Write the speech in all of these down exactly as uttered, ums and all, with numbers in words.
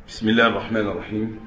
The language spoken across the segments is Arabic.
بسم الله الرحمن الرحيم.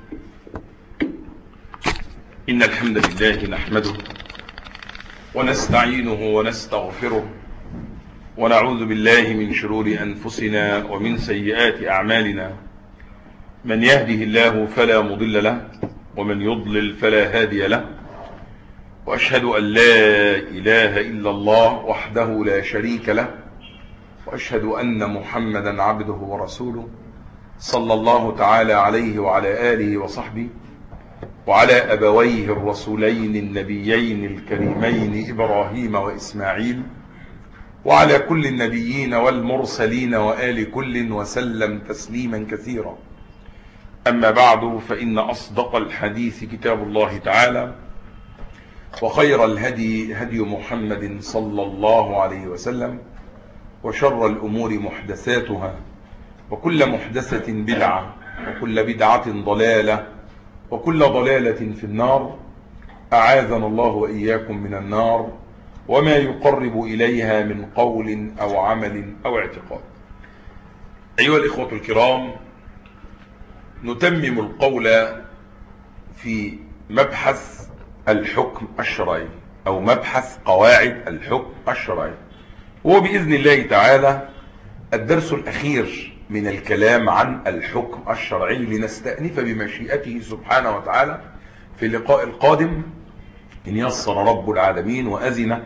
إن الحمد لله نحمده ونستعينه ونستغفره ونعوذ بالله من شرور أنفسنا ومن سيئات أعمالنا. من يهده الله فلا مضل له ومن يضلل فلا هادي له، وأشهد أن لا إله إلا الله وحده لا شريك له، وأشهد أن محمدا عبده ورسوله صلى الله تعالى عليه وعلى آله وصحبه وعلى أبويه الرسولين النبيين الكريمين إبراهيم وإسماعيل وعلى كل النبيين والمرسلين وآل كل وسلم تسليما كثيرا. أما بعد، فإن أصدق الحديث كتاب الله تعالى، وخير الهدي هدي محمد صلى الله عليه وسلم، وشر الأمور محدثاتها، وكل محدثة بدعة، وكل بدعة ضلالة، وكل ضلالة في النار. أعاذنا الله وإياكم من النار وما يقرب إليها من قول أو عمل أو اعتقاد. أيها الإخوة الكرام، نتمم القول في مبحث الحكم الشرعي أو مبحث قواعد الحكم الشرعي، وبإذن الله تعالى الدرس الأخير من الكلام عن الحكم الشرعي، لنستأنف بمشيئته سبحانه وتعالى في اللقاء القادم إن يسر رب العالمين وأذن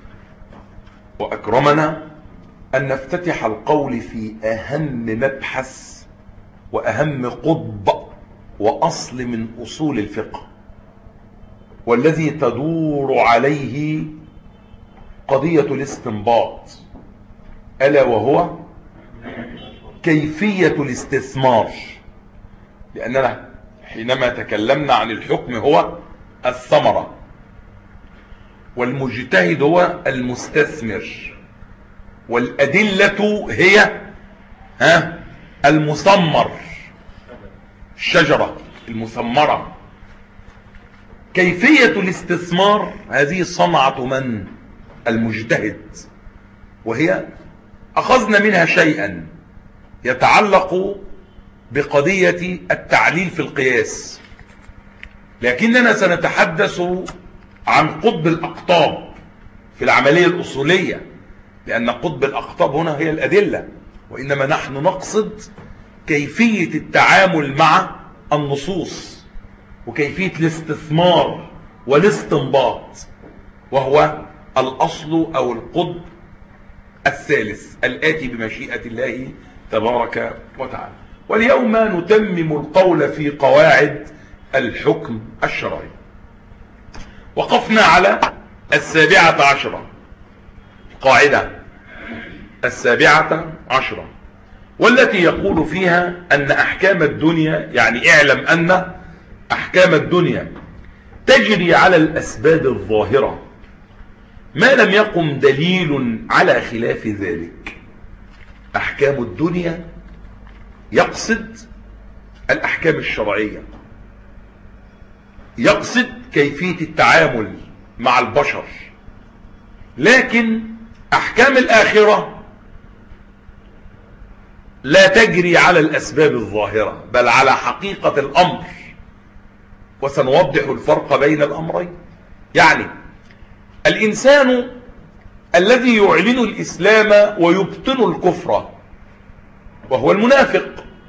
وأكرمنا أن نفتتح القول في أهم مبحث وأهم قطب وأصل من أصول الفقه، والذي تدور عليه قضية الاستنباط، ألا وهو كيفية الاستثمار. لأننا حينما تكلمنا عن الحكم هو الثمرة، والمجتهد هو المستثمر، والأدلة هي ها المثمر، الشجرة المثمرة. كيفية الاستثمار هذه صنعة من؟ المجتهد، وهي أخذنا منها شيئا يتعلق بقضية التعليل في القياس، لكننا سنتحدث عن قطب الأقطاب في العملية الأصولية، لأن قطب الأقطاب هنا هي الأدلة، وإنما نحن نقصد كيفية التعامل مع النصوص وكيفية الاستثمار والاستنباط، وهو الأصل أو القطب الثالث الآتي بمشيئة الله تبارك وتعالى. واليوم نتمم القول في قواعد الحكم الشرعي. وقفنا على السابعة عشرة، القاعدة السابعة عشرة، والتي يقول فيها أن أحكام الدنيا، يعني اعلم أن أحكام الدنيا تجري على الأسباب الظاهرة ما لم يقم دليل على خلاف ذلك. أحكام الدنيا يقصد الأحكام الشرعية، يقصد كيفية التعامل مع البشر، لكن أحكام الآخرة لا تجري على الأسباب الظاهرة بل على حقيقة الأمر، وسنوضح الفرق بين الأمرين. يعني الإنسان الذي يعلن الإسلام ويبطن الكفر وهو المنافق،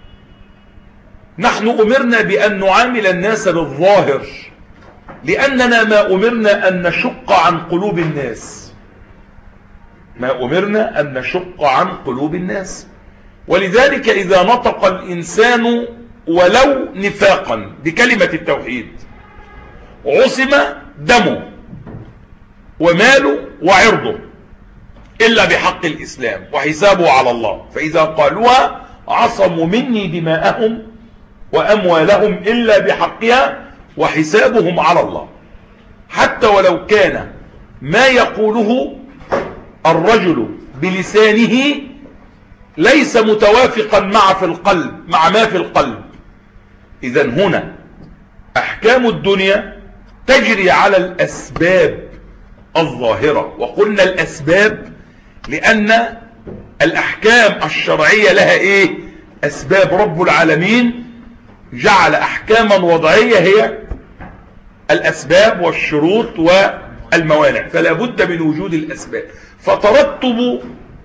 نحن أمرنا بأن نعامل الناس بالظاهر، لأننا ما أمرنا أن نشق عن قلوب الناس، ما أمرنا أن نشق عن قلوب الناس. ولذلك إذا نطق الإنسان ولو نفاقا بكلمة التوحيد عصم دمه وماله وعرضه إلا بحق الإسلام، وحسابه على الله، فإذا قالوها عصموا مني دماءهم وأموالهم إلا بحقها وحسابهم على الله. حتى ولو كان ما يقوله الرجل بلسانه ليس متوافقا مع في القلب مع ما في القلب. إذن هنا أحكام الدنيا تجري على الأسباب الظاهرة، وقلنا الأسباب لأن الأحكام الشرعية لها إيه؟ أسباب. رب العالمين جعل أحكاما وضعية هي الأسباب والشروط والموانع، فلا بد من وجود الأسباب. فترتب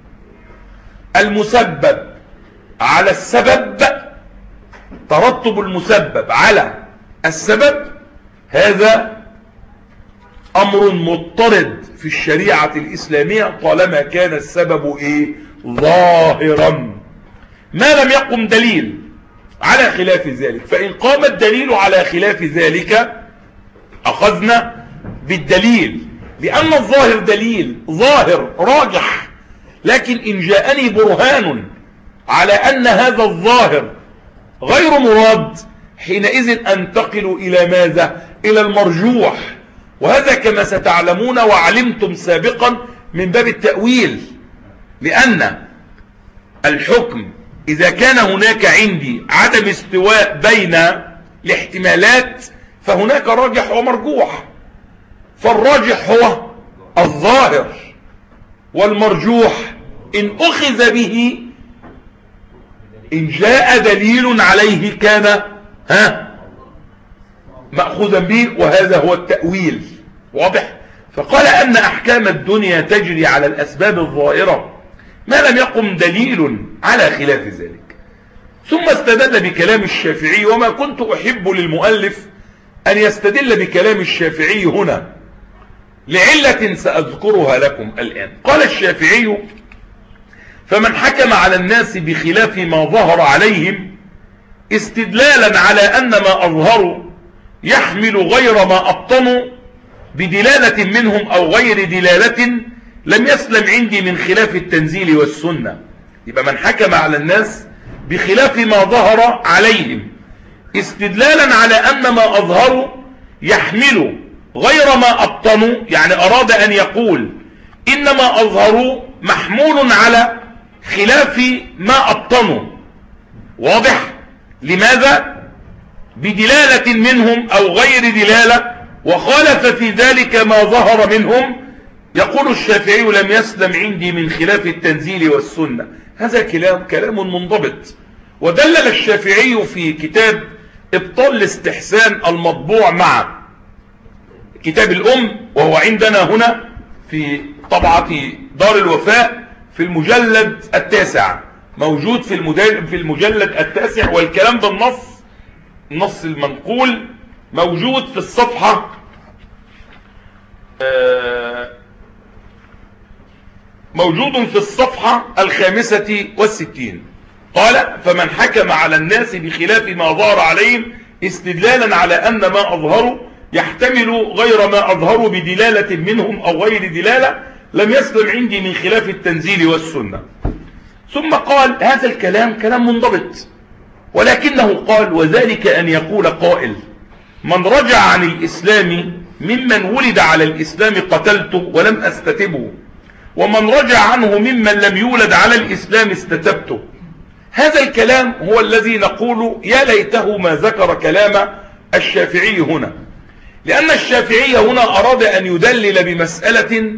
المسبب على السبب، ترتب المسبب على السبب، هذا أمر مضطرد في الشريعة الإسلامية طالما كان السبب إيه؟ ظاهرا، ما لم يقم دليل على خلاف ذلك. فإن قام الدليل على خلاف ذلك أخذنا بالدليل، لأن الظاهر دليل ظاهر راجح. لكن إن جاءني برهان على أن هذا الظاهر غير مراد، حينئذ أنتقل إلى ماذا؟ إلى المرجوح. وهذا كما ستعلمون وعلمتم سابقا من باب التأويل، لأن الحكم إذا كان هناك عندي عدم استواء بين الاحتمالات فهناك راجح ومرجوح، فالراجح هو الظاهر، والمرجوح إن أخذ به إن جاء دليل عليه كان ها مأخوذا به، وهذا هو التأويل. واضح؟ فقال أن أحكام الدنيا تجري على الأسباب الظاهرة ما لم يقم دليل على خلاف ذلك. ثم استدل بكلام الشافعي، وما كنت أحب للمؤلف أن يستدل بكلام الشافعي هنا لعلة سأذكرها لكم الآن. قال الشافعي: فمن حكم على الناس بخلاف ما ظهر عليهم استدلالا على أن ما أظهروا يحمل غير ما أبطنوا بدلالة منهم أو غير دلالة لم يسلم عندي من خلاف التنزيل والسنة. يبقى من حكم على الناس بخلاف ما ظهر عليهم استدلالا على أن ما أظهروا يحمل غير ما أبطنوا، يعني أراد أن يقول إن ما أظهروا محمول على خلاف ما أبطنوا. واضح؟ لماذا؟ بدلالة منهم أو غير دلالة، وخالف في ذلك ما ظهر منهم. يقول الشافعي: لم يسلم عندي من خلاف التنزيل والسنة. هذا كلام كلام منضبط. ودلل الشافعي في كتاب إبطال الاستحسان المطبوع مع كتاب الأم، وهو عندنا هنا في طبعة دار الوفاء في المجلد التاسع، موجود في في المجلد التاسع، والكلام بالنص، النص المنقول موجود في الصفحة موجود في الصفحة الخامسة والستين. قال: فمن حكم على الناس بخلاف ما ظهر عليهم استدلالا على أن ما أظهروا يحتمل غير ما أظهروا بدلالة منهم أو غير دلالة لم يسلم عندي من خلاف التنزيل والسنة. ثم قال: هذا الكلام كلام منضبط، ولكنه قال: وذلك أن يقول قائل: من رجع عن الإسلام ممن ولد على الإسلام قتلته ولم أستتبه، ومن رجع عنه ممن لم يولد على الإسلام استتبته. هذا الكلام هو الذي نقول يا ليته ما ذكر كلام الشافعي هنا، لأن الشافعي هنا أراد أن يدلل بمسألة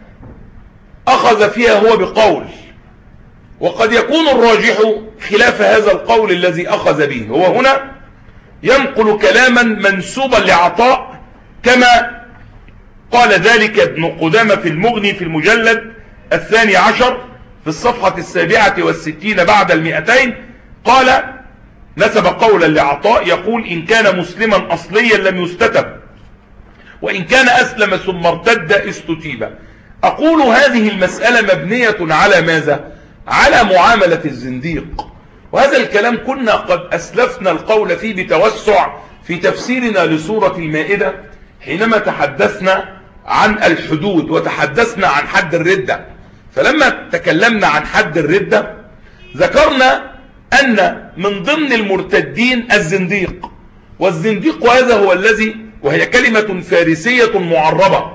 أخذ فيها هو بقول، وقد يكون الراجح خلاف هذا القول الذي أخذ به. هو هنا ينقل كلاما منسوبا لعطاء كما قال ذلك ابن قدامة في المغني في المجلد الثاني عشر في الصفحة السابعة والستين بعد المئتين. قال: نسب قولا لعطاء يقول: إن كان مسلما أصليا لم يستتب، وإن كان أسلم ثم ارتد استتيب. أقول هذه المسألة مبنية على ماذا؟ على معاملة الزنديق، وهذا الكلام كنا قد أسلفنا القول فيه بتوسع في تفسيرنا لسورة المائدة حينما تحدثنا عن الحدود وتحدثنا عن حد الردة. فلما تكلمنا عن حد الردة ذكرنا أن من ضمن المرتدين الزنديق، والزنديق هذا هو الذي، وهي كلمة فارسية معربة،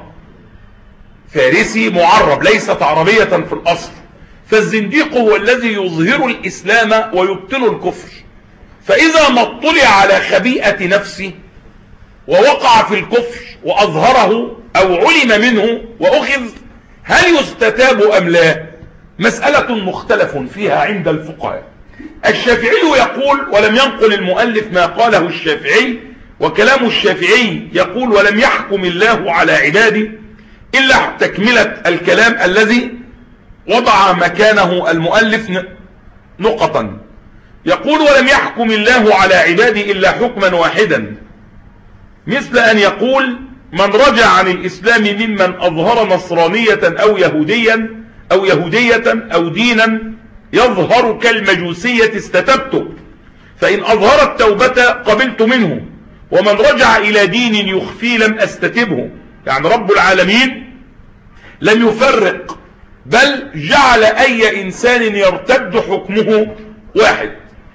فارسي معرب ليست عربية في الأصل. فالزنديق هو الذي يظهر الإسلام ويبطن الكفر، فإذا ما اطلع على خبيئة نفسه ووقع في الكفر وأظهره أو علم منه وأخذ، هل يستتاب أم لا؟ مسألة مختلف فيها عند الفقهاء. الشافعي يقول، ولم ينقل المؤلف ما قاله الشافعي، وكلام الشافعي يقول ولم يحكم الله على عباده إلا تكملة الكلام الذي وضع مكانه المؤلف نقطا. يقول ولم يحكم الله على عباده إلا حكما واحدا، مثل أن يقول من رجع عن الإسلام ممن أظهر نصرانية أو يهوديا أو يهودية أو دينا يظهر كالمجوسية استتبته، فإن أظهر التوبة قبلت منه، ومن رجع إلى دين يخفي لم أستتبه. يعني رب العالمين لم يفرق، بل جعل أي إنسان يرتد حكمه واحد.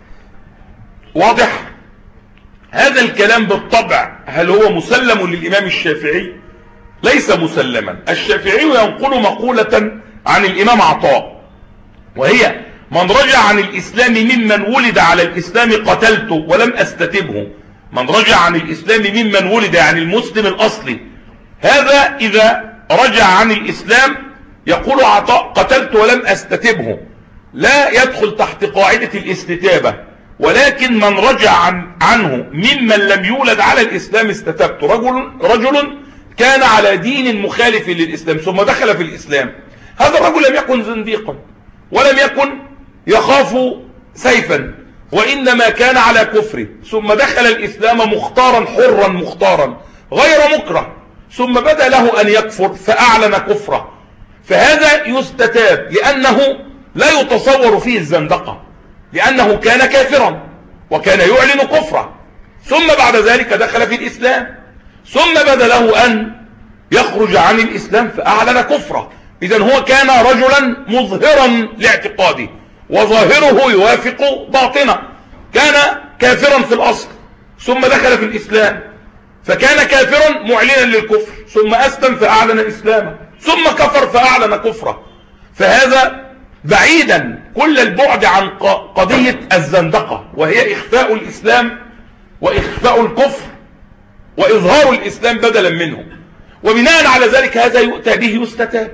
واضح؟ هذا الكلام بالطبع هل هو مسلم للإمام الشافعي؟ ليس مسلما. الشافعي ينقل مقولة عن الإمام عطاء، وهي من رجع عن الإسلام ممن ولد على الإسلام قتلته ولم أستتبه. من رجع عن الإسلام ممن ولد، يعني المسلم الأصلي، هذا إذا رجع عن الإسلام يقول عطاء قتلت ولم أستتبه، لا يدخل تحت قاعدة الاستتابة، ولكن من رجع عن عنه ممن لم يولد على الإسلام استتبت. رجل, رجل كان على دين مخالف للإسلام ثم دخل في الإسلام، هذا الرجل لم يكن زنديقا ولم يكن يخاف سيفا، وإنما كان على كفره، ثم دخل الإسلام مختارا حرا مختارا غير مكره، ثم بدا له أن يكفر فأعلن كفره، فهذا يستتاب لأنه لا يتصور فيه الزندقة، لأنه كان كافرا وكان يعلن كفره، ثم بعد ذلك دخل في الإسلام، ثم بدا له أن يخرج عن الإسلام فأعلن كفره. إذن هو كان رجلا مظهرا لاعتقاده وظاهره يوافق باطنه، كان كافرا في الأصل ثم دخل في الإسلام، فكان كافرا معلنا للكفر، ثم أسلم فأعلن إسلامه، ثم كفر فأعلن كفره. فهذا بعيدا كل البعد عن قضية الزندقة، وهي إخفاء الإسلام وإخفاء الكفر وإظهار الإسلام بدلا منه. وبناء على ذلك هذا يؤتى به يستتاب،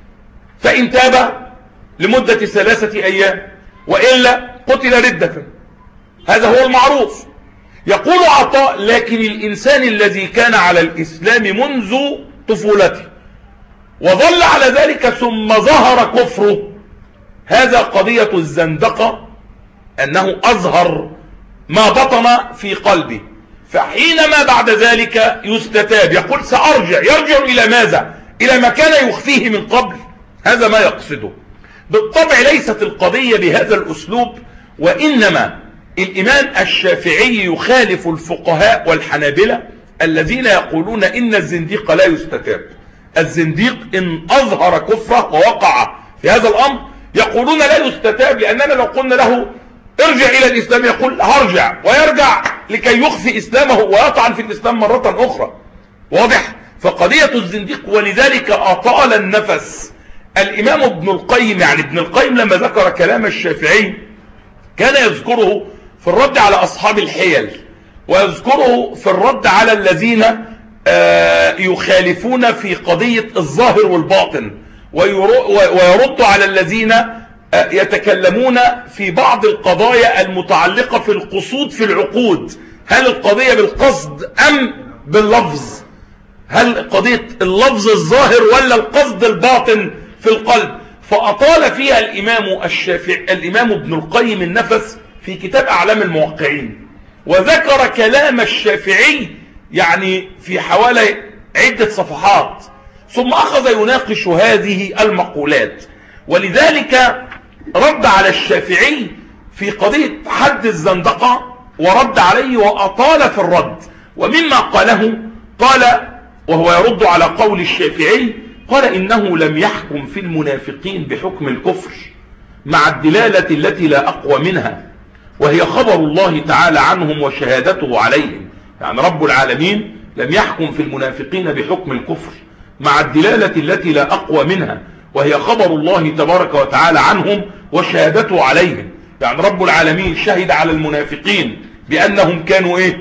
فإن تاب لمدة ثلاثة أيام وإلا قتل ردة، هذا هو المعروف. يقول عطاء لكن الإنسان الذي كان على الإسلام منذ طفولته وظل على ذلك ثم ظهر كفره، هذا قضية الزندقة، أنه أظهر ما بطن في قلبه، فحينما بعد ذلك يستتاب يقول سأرجع. يرجع إلى ماذا؟ إلى ما كان يخفيه من قبل، هذا ما يقصده. بالطبع ليست القضية بهذا الأسلوب، وإنما الإمام الشافعي يخالف الفقهاء والحنابلة الذين يقولون إن الزنديق لا يستتاب. الزنديق إن أظهر كفره ووقع في هذا الأمر يقولون لا يستتاب، لأننا لو قلنا له ارجع إلى الإسلام يقول هرجع، ويرجع لكي يخفي إسلامه ويطعن في الإسلام مرة أخرى. واضح؟ فقضية الزنديق، ولذلك أطال النفس الإمام ابن القيم. يعني ابن القيم لما ذكر كلام الشافعي كان يذكره في الرد على أصحاب الحيل، ويذكره في الرد على الذين يخالفون في قضية الظاهر والباطن، ويرد على الذين يتكلمون في بعض القضايا المتعلقة في القصود في العقود. هل القضية بالقصد أم باللفظ؟ هل قضية اللفظ الظاهر ولا القصد الباطن في القلب؟ فأطال فيها الإمام الشافعي الإمام ابن القيم النفس في كتاب أعلام الموقعين، وذكر كلام الشافعي يعني في حوالي عدة صفحات، ثم أخذ يناقش هذه المقولات. ولذلك رد على الشافعي في قضية حد الزندقة، ورد عليه وأطال في الرد. ومما قاله قال، وهو يرد على قول الشافعي، قال إنه لم يحكم في المنافقين بحكم الكفر مع الدلالة التي لا أقوى منها، وهي خبر الله تعالى عنهم وشهادته عليهم. يعني رب العالمين لم يحكم في المنافقين بحكم الكفر مع الدلالة التي لا أقوى منها، وهي خبر الله تبارك وتعالى عنهم وشهادته عليهم. يعني رب العالمين شهد على المنافقين بأنهم كانوا إيه؟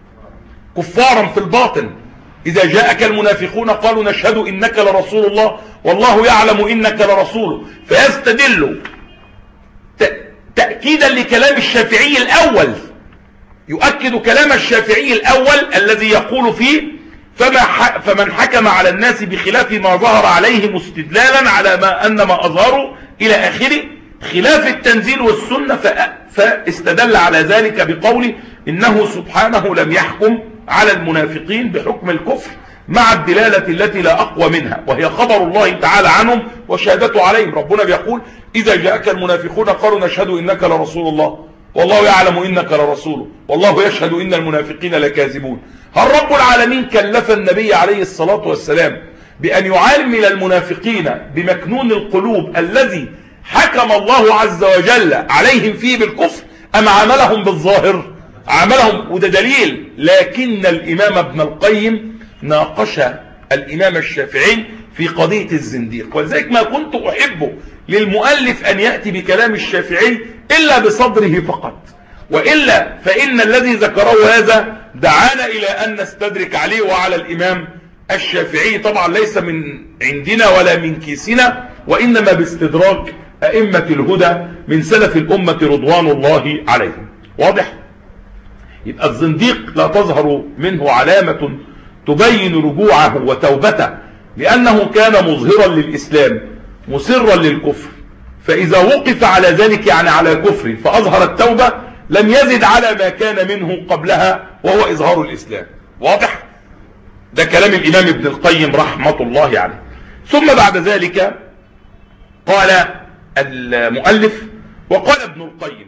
كفارا في الباطن. إذا جاءك المنافقون قالوا نشهد إنك لرسول الله والله يعلم إنك لرسوله، فيستدل تأكيدا لكلام الشافعي الأول، يؤكد كلام الشافعي الأول الذي يقول فيه فما فمن حكم على الناس بخلاف ما ظهر عليهم استدلالا على ما أن ما أظهروا إلى آخره خلاف التنزيل والسنة، فاستدل على ذلك بقوله إنه سبحانه لم يحكم على المنافقين بحكم الكفر مع الدلالة التي لا أقوى منها، وهي خبر الله تعالى عنهم وشهادته عليهم. ربنا بيقول إذا جاءك المنافقون قالوا نشهد إنك لرسول الله والله يعلم إنك لرسوله والله يشهد إن المنافقين لكاذبون. هل رب العالمين كلف النبي عليه الصلاة والسلام بأن يعامل المنافقين بمكنون القلوب الذي حكم الله عز وجل عليهم فيه بالكفر، أم عاملهم بالظاهر؟ عاملهم، وده دليل. لكن الإمام ابن القيم ناقش الإمام الشافعي في قضية الزنديق، ولذلك ما كنت أحب للمؤلف أن يأتي بكلام الشافعي إلا بصدره فقط، وإلا فإن الذي ذكره هذا دعانا إلى أن نستدرك عليه وعلى الإمام الشافعي، طبعا ليس من عندنا ولا من كيسنا، وإنما باستدراك أئمة الهدى من سلف الأمة رضوان الله عليهم. واضح؟ يبقى الزنديق لا تظهر منه علامة تبين رجوعه وتوبته، لأنه كان مظهرا للإسلام مسرا للكفر، فإذا وقف على ذلك يعني على كفر فأظهر التوبة لم يزد على ما كان منه قبلها وهو إظهار الإسلام. واضح؟ ده كلام الإمام ابن القيم رحمة الله عليه. ثم بعد ذلك قال المؤلف وقال ابن القيم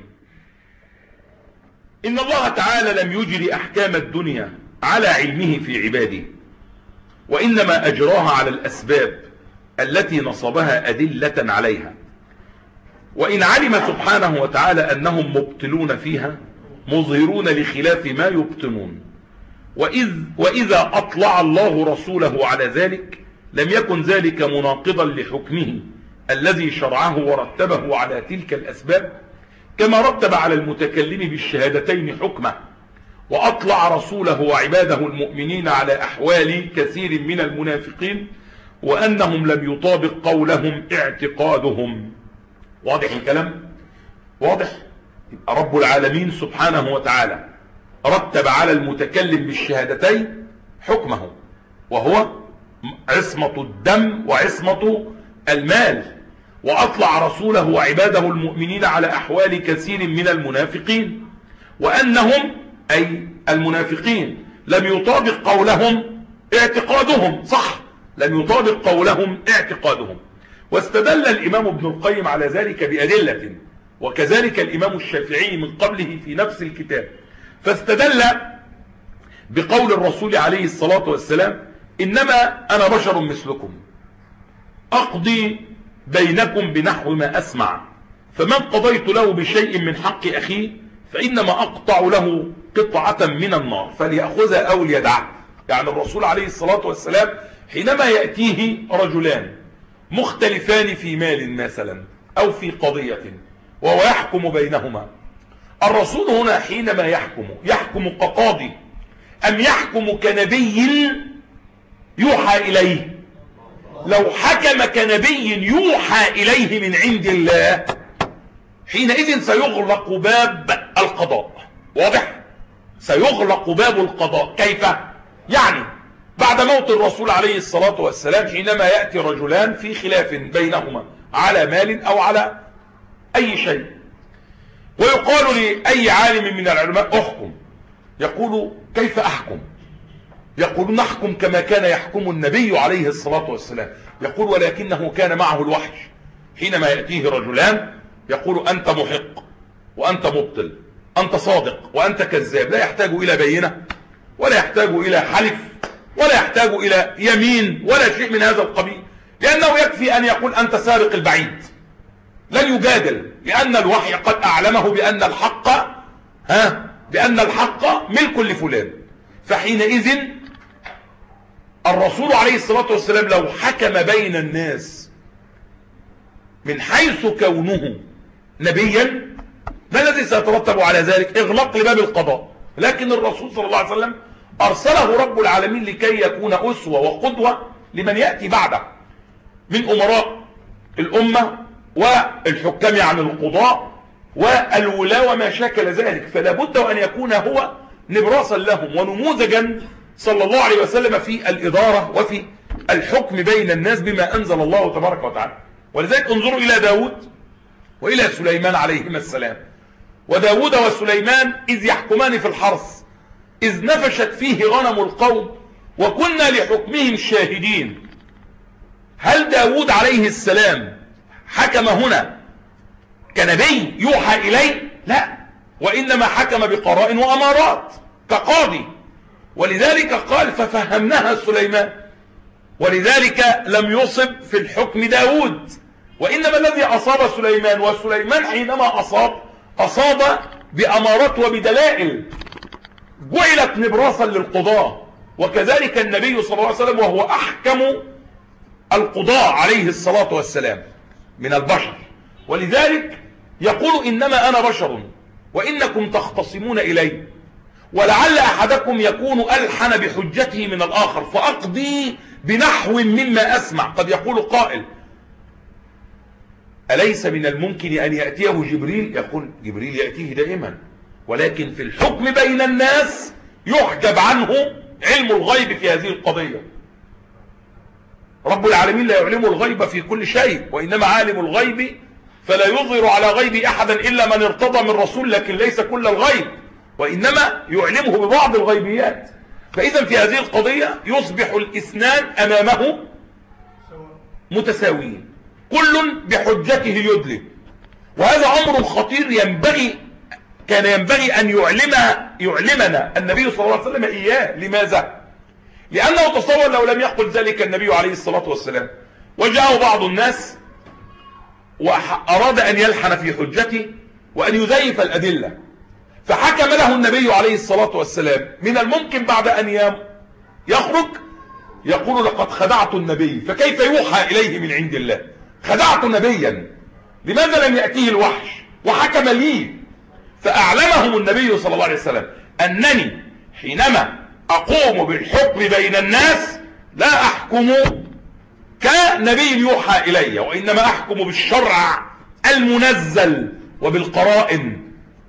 إن الله تعالى لم يجري أحكام الدنيا على علمه في عباده، وإنما أجراها على الأسباب التي نصبها أدلة عليها، وإن علم سبحانه وتعالى أنهم مبطلون فيها مظهرون لخلاف ما يبطنون، وإذ وإذا أطلع الله رسوله على ذلك لم يكن ذلك مناقضا لحكمه الذي شرعه ورتبه على تلك الأسباب، كما رتب على المتكلم بالشهادتين حكمه، وأطلع رسوله وعباده المؤمنين على أحوال كثير من المنافقين وأنهم لم يطابق قولهم اعتقادهم. واضح الكلام؟ واضح؟ يبقى رب العالمين سبحانه وتعالى رتب على المتكلم بالشهادتين حكمه، وهو عصمة الدم وعصمة المال، وأطلع رسوله وعباده المؤمنين على أحوال كثير من المنافقين وأنهم أي المنافقين لم يطابق قولهم اعتقادهم. صح، لم يطابق قولهم اعتقادهم. واستدل الإمام ابن القيم على ذلك بأدلة، وكذلك الإمام الشافعي من قبله في نفس الكتاب، فاستدل بقول الرسول عليه الصلاة والسلام إنما أنا بشر مثلكم أقضي بينكم بنحو ما أسمع، فمن قضيت له بشيء من حق أخيه فإنما أقطع له قطعة من النار فليأخذها أو ليدعها. يعني الرسول عليه الصلاة والسلام حينما يأتيه رجلان مختلفان في مال مثلا أو في قضية وهو يحكم بينهما، الرسول هنا حينما يحكم يحكم كقاضي أم يحكم كنبي يوحى إليه؟ لو حكم كنبي يوحى إليه من عند الله حينئذ سيغلق باب القضاء. واضح؟ سيغلق باب القضاء. كيف؟ يعني بعد موت الرسول عليه الصلاة والسلام حينما يأتي رجلان في خلاف بينهما على مال أو على أي شيء، ويقال لأي عالم من العلماء احكم، يقول كيف أحكم؟ يقول نحكم كما كان يحكم النبي عليه الصلاة والسلام. يقول ولكنه كان معه الوحي، حينما يأتيه رجلان يقول أنت محق وأنت مبطل، أنت صادق وأنت كذاب، لا يحتاج إلى بينة ولا يحتاج إلى حلف ولا يحتاج إلى يمين ولا شيء من هذا القبيل، لأنه يكفي أن يقول أنت سارق البعيد، لن يجادل، لأن الوحي قد أعلمه بأن الحق ها بأن الحق ملك لفلان. فحينئذ الرسول عليه الصلاة والسلام لو حكم بين الناس من حيث كونه نبيا ما الذي سيترتب على ذلك؟ اغلاق لباب القضاء. لكن الرسول صلى الله عليه وسلم أرسله رب العالمين لكي يكون أسوة وقدوة لمن يأتي بعده من أمراء الأمة والحكام عن القضاء والولاة وما شاكل ذلك، فلا بد أن يكون هو نبراسا لهم ونموذجا صلى الله عليه وسلم في الإدارة وفي الحكم بين الناس بما أنزل الله تبارك وتعالى. ولذلك انظروا إلى داود وإلى سليمان عليهما السلام. وداود وسليمان إذ يحكمان في الحرث إذ نفشت فيه غنم القوم وكنا لحكمهم شاهدين. هل داود عليه السلام حكم هنا كنبي يوحى إليه؟ لا، وإنما حكم بقراء وأمارات كقاضي. ولذلك قال ففهمناها سليمان، ولذلك لم يصب في الحكم داود، وإنما الذي أصاب سليمان، وسليمان حينما أصاب أصاب بأمارات وبدلائل جعلت نبراسا للقضاء. وكذلك النبي صلى الله عليه وسلم وهو أحكم القضاء عليه الصلاة والسلام من البشر. ولذلك يقول إنما أنا بشر وإنكم تختصمون إلي ولعل أحدكم يكون ألحن بحجته من الآخر فأقضي بنحو مما أسمع. قد يقول قائل أليس من الممكن أن يأتيه جبريل؟ يقول جبريل يأتيه دائما، ولكن في الحكم بين الناس يحجب عنه علم الغيب في هذه القضية. رب العالمين لا يعلم الغيب في كل شيء، وإنما عالم الغيب فلا يظهر على غيب أحدا إلا من ارتضى من رسول، لكن ليس كل الغيب، وإنما يعلمه ببعض الغيبيات. فإذا في هذه القضية يصبح الاثنان أمامه متساويين، كل بحجته يدلي. وهذا أمر خطير ينبغي كان ينبغي أن يعلمها يعلمنا النبي صلى الله عليه وسلم إياه. لماذا؟ لأنه تصور لو لم يقل ذلك النبي عليه الصلاة والسلام وجاءه بعض الناس وأراد أن يلحن في حجته وأن يزيف الأدلة فحكم له النبي عليه الصلاة والسلام، من الممكن بعد أن يخرج يقول لقد خدعت النبي، فكيف يوحى إليه من عند الله؟ خدعت نبيا، لماذا لم يأتيه الوحي وحكم لي؟ فأعلمهم النبي صلى الله عليه وسلم أنني حينما أقوم بالحكم بين الناس لا أحكم كنبي يوحى إلي، وإنما أحكم بالشرع المنزل وبالقرائن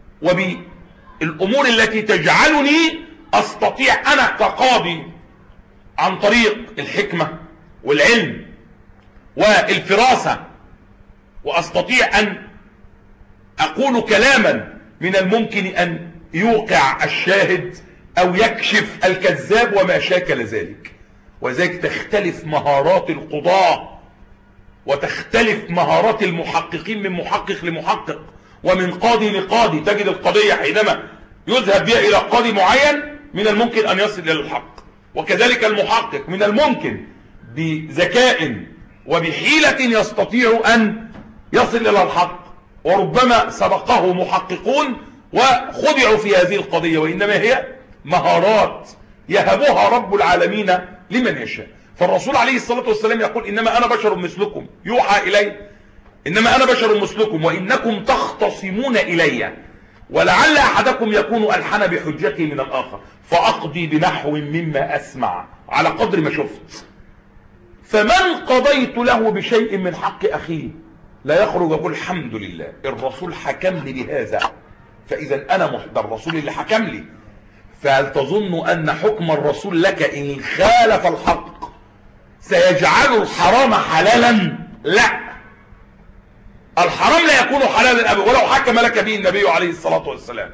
وبالأمور التي تجعلني أستطيع أنا كقاضي عن طريق الحكمة والعلم والفراسة، وأستطيع أن أقول كلاما من الممكن أن يوقع الشاهد أو يكشف الكذاب وما شاكل ذلك. وذلك تختلف مهارات القضاة وتختلف مهارات المحققين من محقق لمحقق ومن قاضي لقاضي. تجد القضية حينما يذهب بها إلى قاضي معين من الممكن أن يصل إلى الحق، وكذلك المحقق من الممكن بذكاء وبحيلة يستطيع أن يصل إلى الحق، وربما سبقه محققون وخدعوا في هذه القضية، وإنما هي مهارات يهبها رب العالمين لمن يشاء. فالرسول عليه الصلاة والسلام يقول إنما أنا بشر مثلكم يوحى إلي، إنما أنا بشر مثلكم وإنكم تختصمون إلي ولعل أحدكم يكون ألحن بحجته من الآخر فأقضي بنحو مما أسمع على قدر ما شفت. فمن قضيت له بشيء من حق أخيه لا يخرج يقول الحمد لله الرسول حكم لي بهذا، فإذا أنا محضر الرسول اللي حكم لي. فهل تظن أن حكم الرسول لك إن خالف الحق سيجعل الحرام حلالا؟ لا، الحرام لا يكون حلالا أبدا ولو حكم لك به النبي عليه الصلاة والسلام.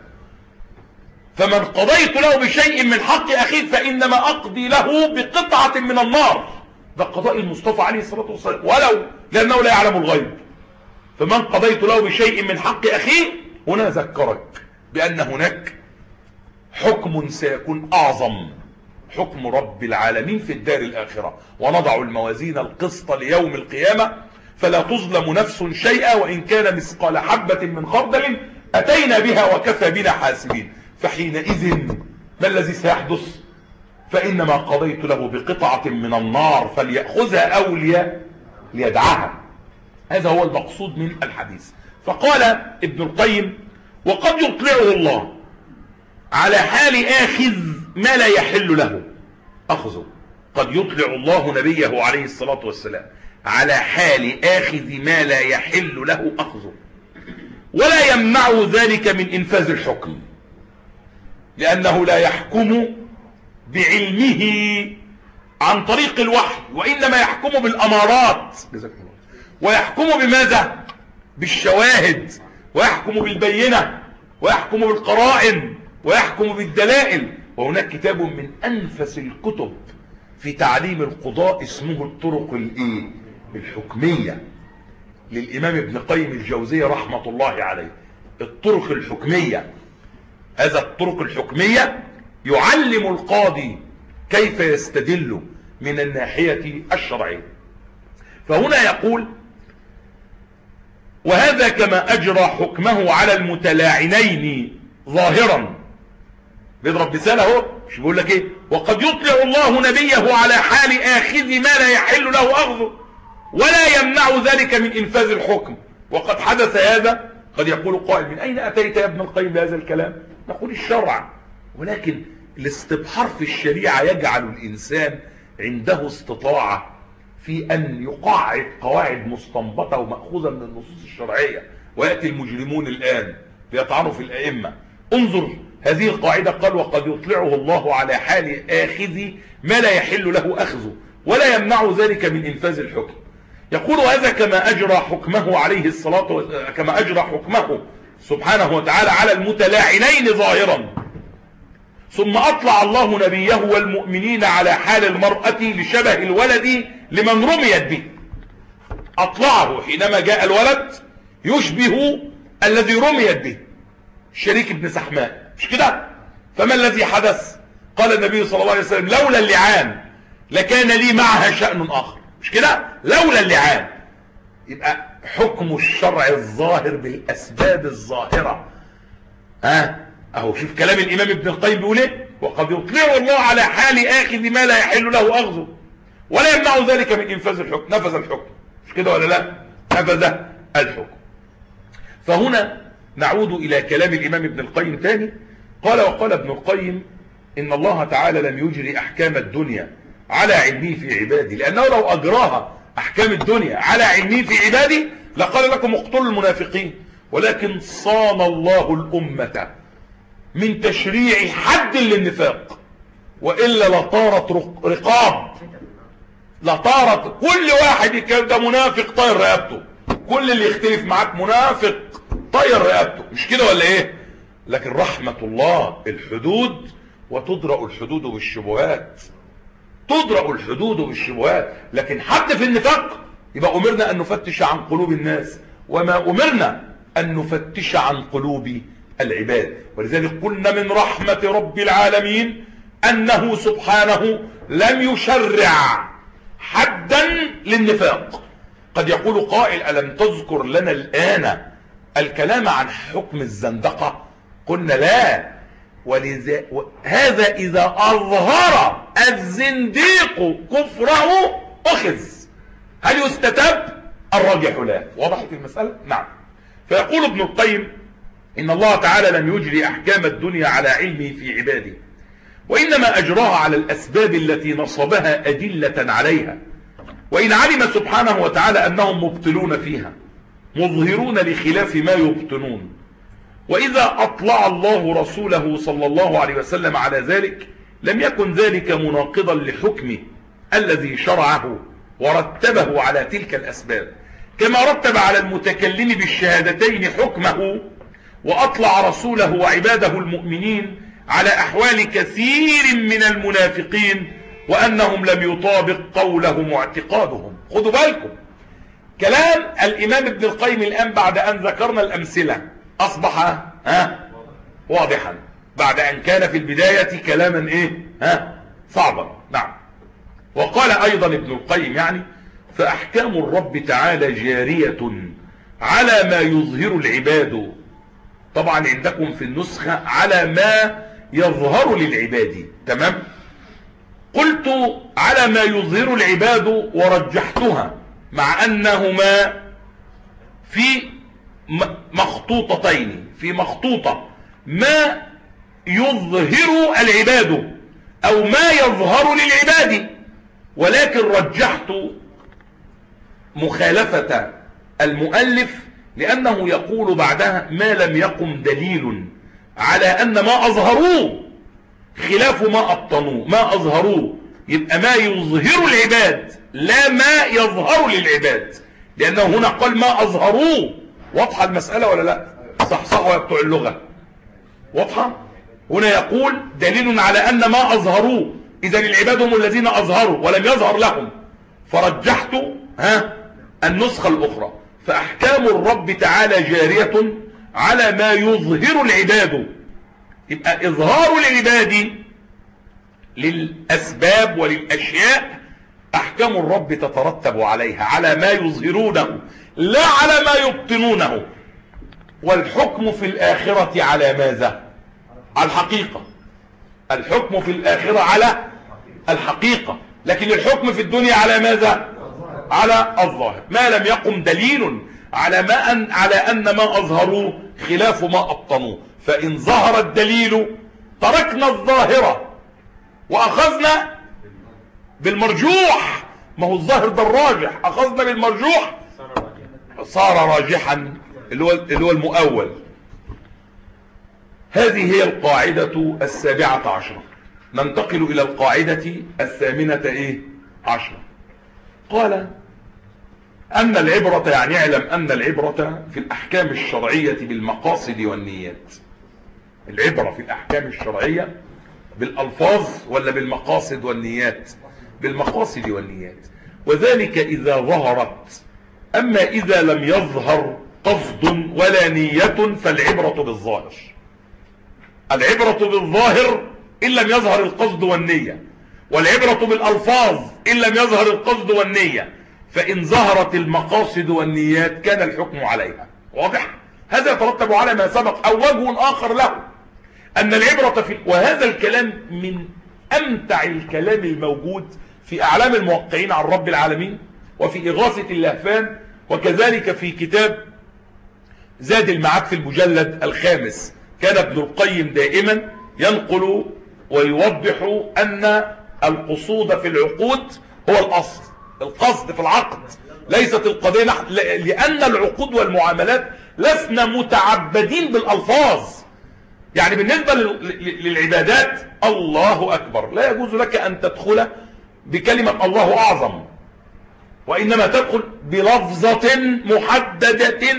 فمن قضيت له بشيء من حق أخيه فإنما أقضي له بقطعة من النار. ده قضاء المصطفى عليه الصلاة والسلام، ولو لأنه لا يعلم الغيب. فمن قضيت له بشيء من حق أخيه هنا ذكرك بأن هناك حكم سيكون أعظم، حكم رب العالمين في الدار الآخرة. ونضع الموازين القسط ليوم القيامة فلا تظلم نفس شيئا وإن كان مثقال حبة من خردل أتينا بها وكفى بنا حاسبين. فحينئذ ما الذي سيحدث؟ فإنما قضيت له بقطعة من النار فليأخذها أو ليدعها. هذا هو المقصود من الحديث. فقال ابن القيم وقد يطلعه الله على حال آخذ ما لا يحل له أخذه. قد يطلع الله نبيه عليه الصلاة والسلام على حال آخذ ما لا يحل له أخذه. ولا يمنع ذلك من إنفاذ الحكم، لأنه لا يحكم بعلمه عن طريق الوحي، وإنما يحكم بالأمارات، ويحكم بماذا؟ بالشواهد، ويحكم بالبينة، ويحكم بالقرائن، ويحكم بالدلائل. وهناك كتاب من أنفس الكتب في تعليم القضاء اسمه الطرق الايه الحكمية للإمام ابن قيم الجوزية رحمة الله عليه. الطرق الحكمية، هذا الطرق الحكمية يعلم القاضي كيف يستدل من الناحية الشرعية. فهنا يقول: وهذا كما أجرى حكمه على المتلاعنين ظاهرا. بيضرب مثاله، مش بيقول لك ايه؟ وقد يطلع الله نبيه على حال آخذ ما لا يحل له أخذه ولا يمنع ذلك من إنفاذ الحكم. وقد حدث هذا. قد يقول قائل: من أين أتيت يا ابن القيم بهذا الكلام؟ نقول: الشرع. ولكن الاستبحار في الشريعة يجعل الإنسان عنده استطاعة في أن يقعد قواعد مستنبطة ومأخوذة من النصوص الشرعية. ويأتي المجرمون الآن ليطعنوا في الأئمة. انظر هذه القاعدة، قال: وقد يطلعه الله على حال آخذ ما لا يحل له أخذه ولا يمنع ذلك من إنفاذ الحكم. يقول: هذا كما أجرى حكمه عليه الصلاة و... كما أجرى حكمه سبحانه وتعالى على المتلاعنين ظاهرا، ثم أطلع الله نبيه والمؤمنين على حال المرأة لشبه الولد لمن رميت به. أطلعه حينما جاء الولد يشبه الذي رميت به، شريك بن سحماء، مش كده؟ فما الذي حدث؟ قال النبي صلى الله عليه وسلم: لولا اللعان لكان لي معها شأن آخر، مش كده؟ لولا اللعان. يبقى حكم الشرع الظاهر بالأسباب الظاهرة. ها اهو شوف كلام الإمام ابن القيم بيقول ايه: وقد يطلع الله على حال آخذ ما لا يحل له أخذه ولا يمنع ذلك من إنفاذ الحكم. نفذ الحكم، مش كده ولا لا؟ نفذ الحكم. فهنا نعود إلى كلام الإمام ابن القيم تاني. قال: وقال ابن القيم: إن الله تعالى لم يجري أحكام الدنيا على علمه في عباده، لأنه لو أجراها أحكام الدنيا على علمه في عباده لقال لكم اقتلوا المنافقين، ولكن صان الله الأمة من تشريع حد للنفاق، وإلا لطارت رقاب، لطارت كل واحد يتكلم ده منافق طاير رقبته، كل اللي يختلف معاك منافق طاير رقبته، مش كده ولا ايه؟ لكن رحمة الله الحدود، وتدرأ الحدود بالشبهات، تدرأ الحدود بالشبهات. لكن حد في النفاق يبقى أمرنا أن نفتش عن قلوب الناس، وما أمرنا أن نفتش عن قلوب العباد. ولذلك قلنا من رحمة رب العالمين أنه سبحانه لم يشرع حدا للنفاق. قد يقول قائل: ألم تذكر لنا الآن الكلام عن حكم الزندقة؟ قلنا لا، ولذا هذا إذا أظهر الزنديق كفره أخذ، هل يستتاب؟ الراجح لا. وضحت المسألة؟ نعم. فيقول ابن القيم: إن الله تعالى لم يجري أحكام الدنيا على علمه في عباده، وإنما أجراها على الأسباب التي نصبها أدلة عليها، وإن علم سبحانه وتعالى أنهم مبطلون فيها مظهرون لخلاف ما يبطنون. وإذا أطلع الله رسوله صلى الله عليه وسلم على ذلك لم يكن ذلك مناقضا لحكمه الذي شرعه ورتبه على تلك الأسباب، كما رتب على المتكلم بالشهادتين حكمه، وأطلع رسوله وعباده المؤمنين على أحوال كثير من المنافقين وأنهم لم يطابق قولهم واعتقادهم. خذوا بالكم، كلام الإمام ابن القيم الآن بعد أن ذكرنا الأمثلة أصبح ها واضحا، بعد أن كان في البداية كلاما إيه ها صعبا. نعم. وقال أيضا ابن القيم يعني: فأحكام الرب تعالى جارية على ما يظهر العباد، طبعا عندكم في النسخة على ما يظهر للعباد، تمام؟ قلت على ما يظهر العباد ورجحتها، مع أنهما في مخطوطتين، في مخطوطة ما يظهر العباد أو ما يظهر للعباد، ولكن رجحت مخالفة المؤلف لأنه يقول بعدها ما لم يقم دليل على أن ما أظهروه خلاف ما أبطنوه. ما أظهروه يبقى ما يظهر العباد لا ما يظهر للعباد، لأنه هنا قال ما أظهروه. واضحة المسألة ولا لا؟ صحصحوا يا بتوع اللغة، واضحة؟ هنا يقول دليل على أن ما أظهروه، إذا العباد هم الذين أظهروا ولم يظهر لهم، فرجحت ها النسخة الأخرى. فأحكام الرب تعالى جارية على ما يظهر العباد. يبقى إظهار العباد للأسباب وللأشياء أحكام الرب تترتب عليها على ما يظهرونه لا على ما يبطنونه. والحكم في الآخرة على ماذا؟ على الحقيقة. الحكم في الآخرة على الحقيقة، لكن الحكم في الدنيا على ماذا؟ على الظاهر. ما لم يقم دليل على ما أن على أن ما أظهروه خلاف ما أبطنوه. فإن ظهر الدليل تركنا الظاهرة وأخذنا بالمرجوح. ما هو الظاهر ده الراجح، أخذنا بالمرجوح صار راجحا اللي هو اللي هو المؤول. هذه هي القاعدة السابعة عشرة. ننتقل إلى القاعدة الثامنة إيه عشرة. قال أن العبرة، يعني اعلم أن العبرة في الأحكام الشرعية بالمقاصد والنيات. العبرة في الأحكام الشرعية بالألفاظ ولا بالمقاصد والنيات؟ بالمقاصد والنيات. وذلك إذا ظهرت. أما إذا لم يظهر قصد ولا نية فالعبرة بالظاهر. العبرة بالظاهر إن لم يظهر القصد والنية، والعبرة بالألفاظ إن لم يظهر القصد والنية. فإن ظهرت المقاصد والنيات كان الحكم عليها. واضح؟ هذا يترتب على ما سبق. أو وجه آخر له أن العبرة في، وهذا الكلام من أمتع الكلام الموجود في أعلام الموقعين عن رب العالمين وفي إغاثة اللهفان، وكذلك في كتاب زاد المعاد في المجلد الخامس. كان ابن القيم دائما ينقل ويوضح أن القصود في العقود هو الأصل. القصد في العقد ليست القضية نحن، لأن العقود والمعاملات لسنا متعبدين بالألفاظ. يعني بالنسبة للعبادات الله أكبر لا يجوز لك أن تدخل بكلمة الله أعظم، وإنما تدخل بلفظة محددة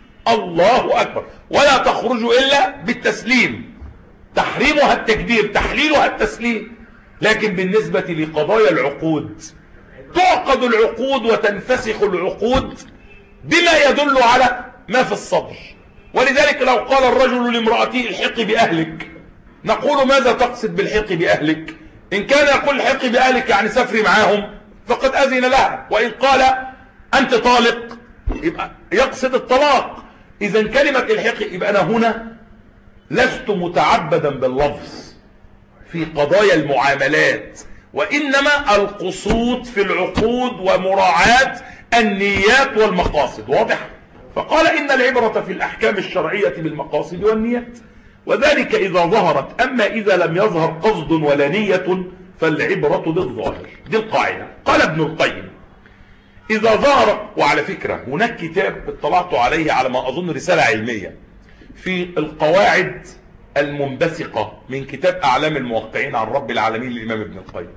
الله أكبر، ولا تخرج إلا بالتسليم. تحريمها التكبير، تحليلها التسليم. لكن بالنسبة لقضايا العقود تعقد العقود وتنفسخ العقود بما يدل على ما في الصدر. ولذلك لو قال الرجل لامرأته الحقي بأهلك، نقول ماذا تقصد بالحقي بأهلك؟ إن كان يقول الحقي بأهلك يعني سافري معاهم فقد أذن لها، وإن قال أنت طالق يبقى يقصد الطلاق. إذا كلمة الحقي يبقى أنا هنا لست متعبدا باللفظ في قضايا المعاملات، وإنما القصود في العقود ومراعاة النيات والمقاصد. واضح؟ فقال إن العبرة في الأحكام الشرعية بالمقاصد والنيات، وذلك إذا ظهرت. أما إذا لم يظهر قصد ولا نية فالعبرة بالظاهر. دي القاعدة. قال ابن القيم إذا ظهر، وعلى فكرة هناك كتاب اطلعت عليه على ما أظن رسالة علمية في القواعد المنبثقة من كتاب أعلام الموقعين عن رب العالمين للإمام ابن القيم.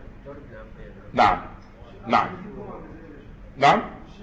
نعم نعم نعم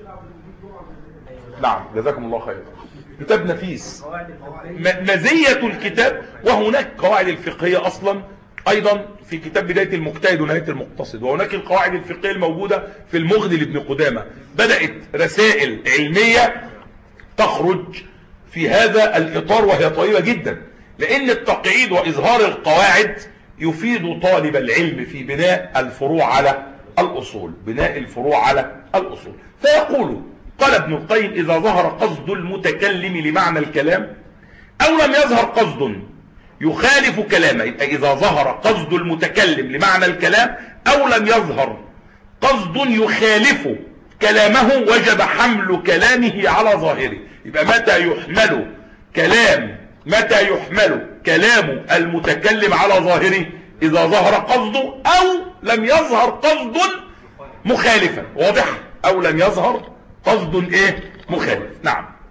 نعم جزاكم الله خير. كتاب نفيس. مزية الكتاب، وهناك قواعد الفقهية أصلا أيضا في كتاب بداية المجتهد ونهاية المقتصد، وهناك القواعد الفقهية الموجودة في المغني لابن قدامة. بدأت رسائل علمية تخرج في هذا الإطار وهي طيبة جدا، لأن التقعيد وإظهار القواعد يفيد طالب العلم في بناء الفروع على الأصول، بناء الفروع على الأصول. فيقول قال ابن القيم إذا ظهر قصد المتكلم لمعنى الكلام أو لم يظهر قصد يخالف كلامه. يبقى إذا ظهر قصد المتكلم لمعنى الكلام أو لم يظهر قصد يخالف كلامه وجب حمل كلامه على ظاهره. يبقى متى يحمل كلام متى يحمل كلام المتكلم على ظاهره؟ إذا ظهر قصده أو لم يظهر قصد مخالفا. واضح؟ أو لم يظهر قصد إيه مخالف. نعم.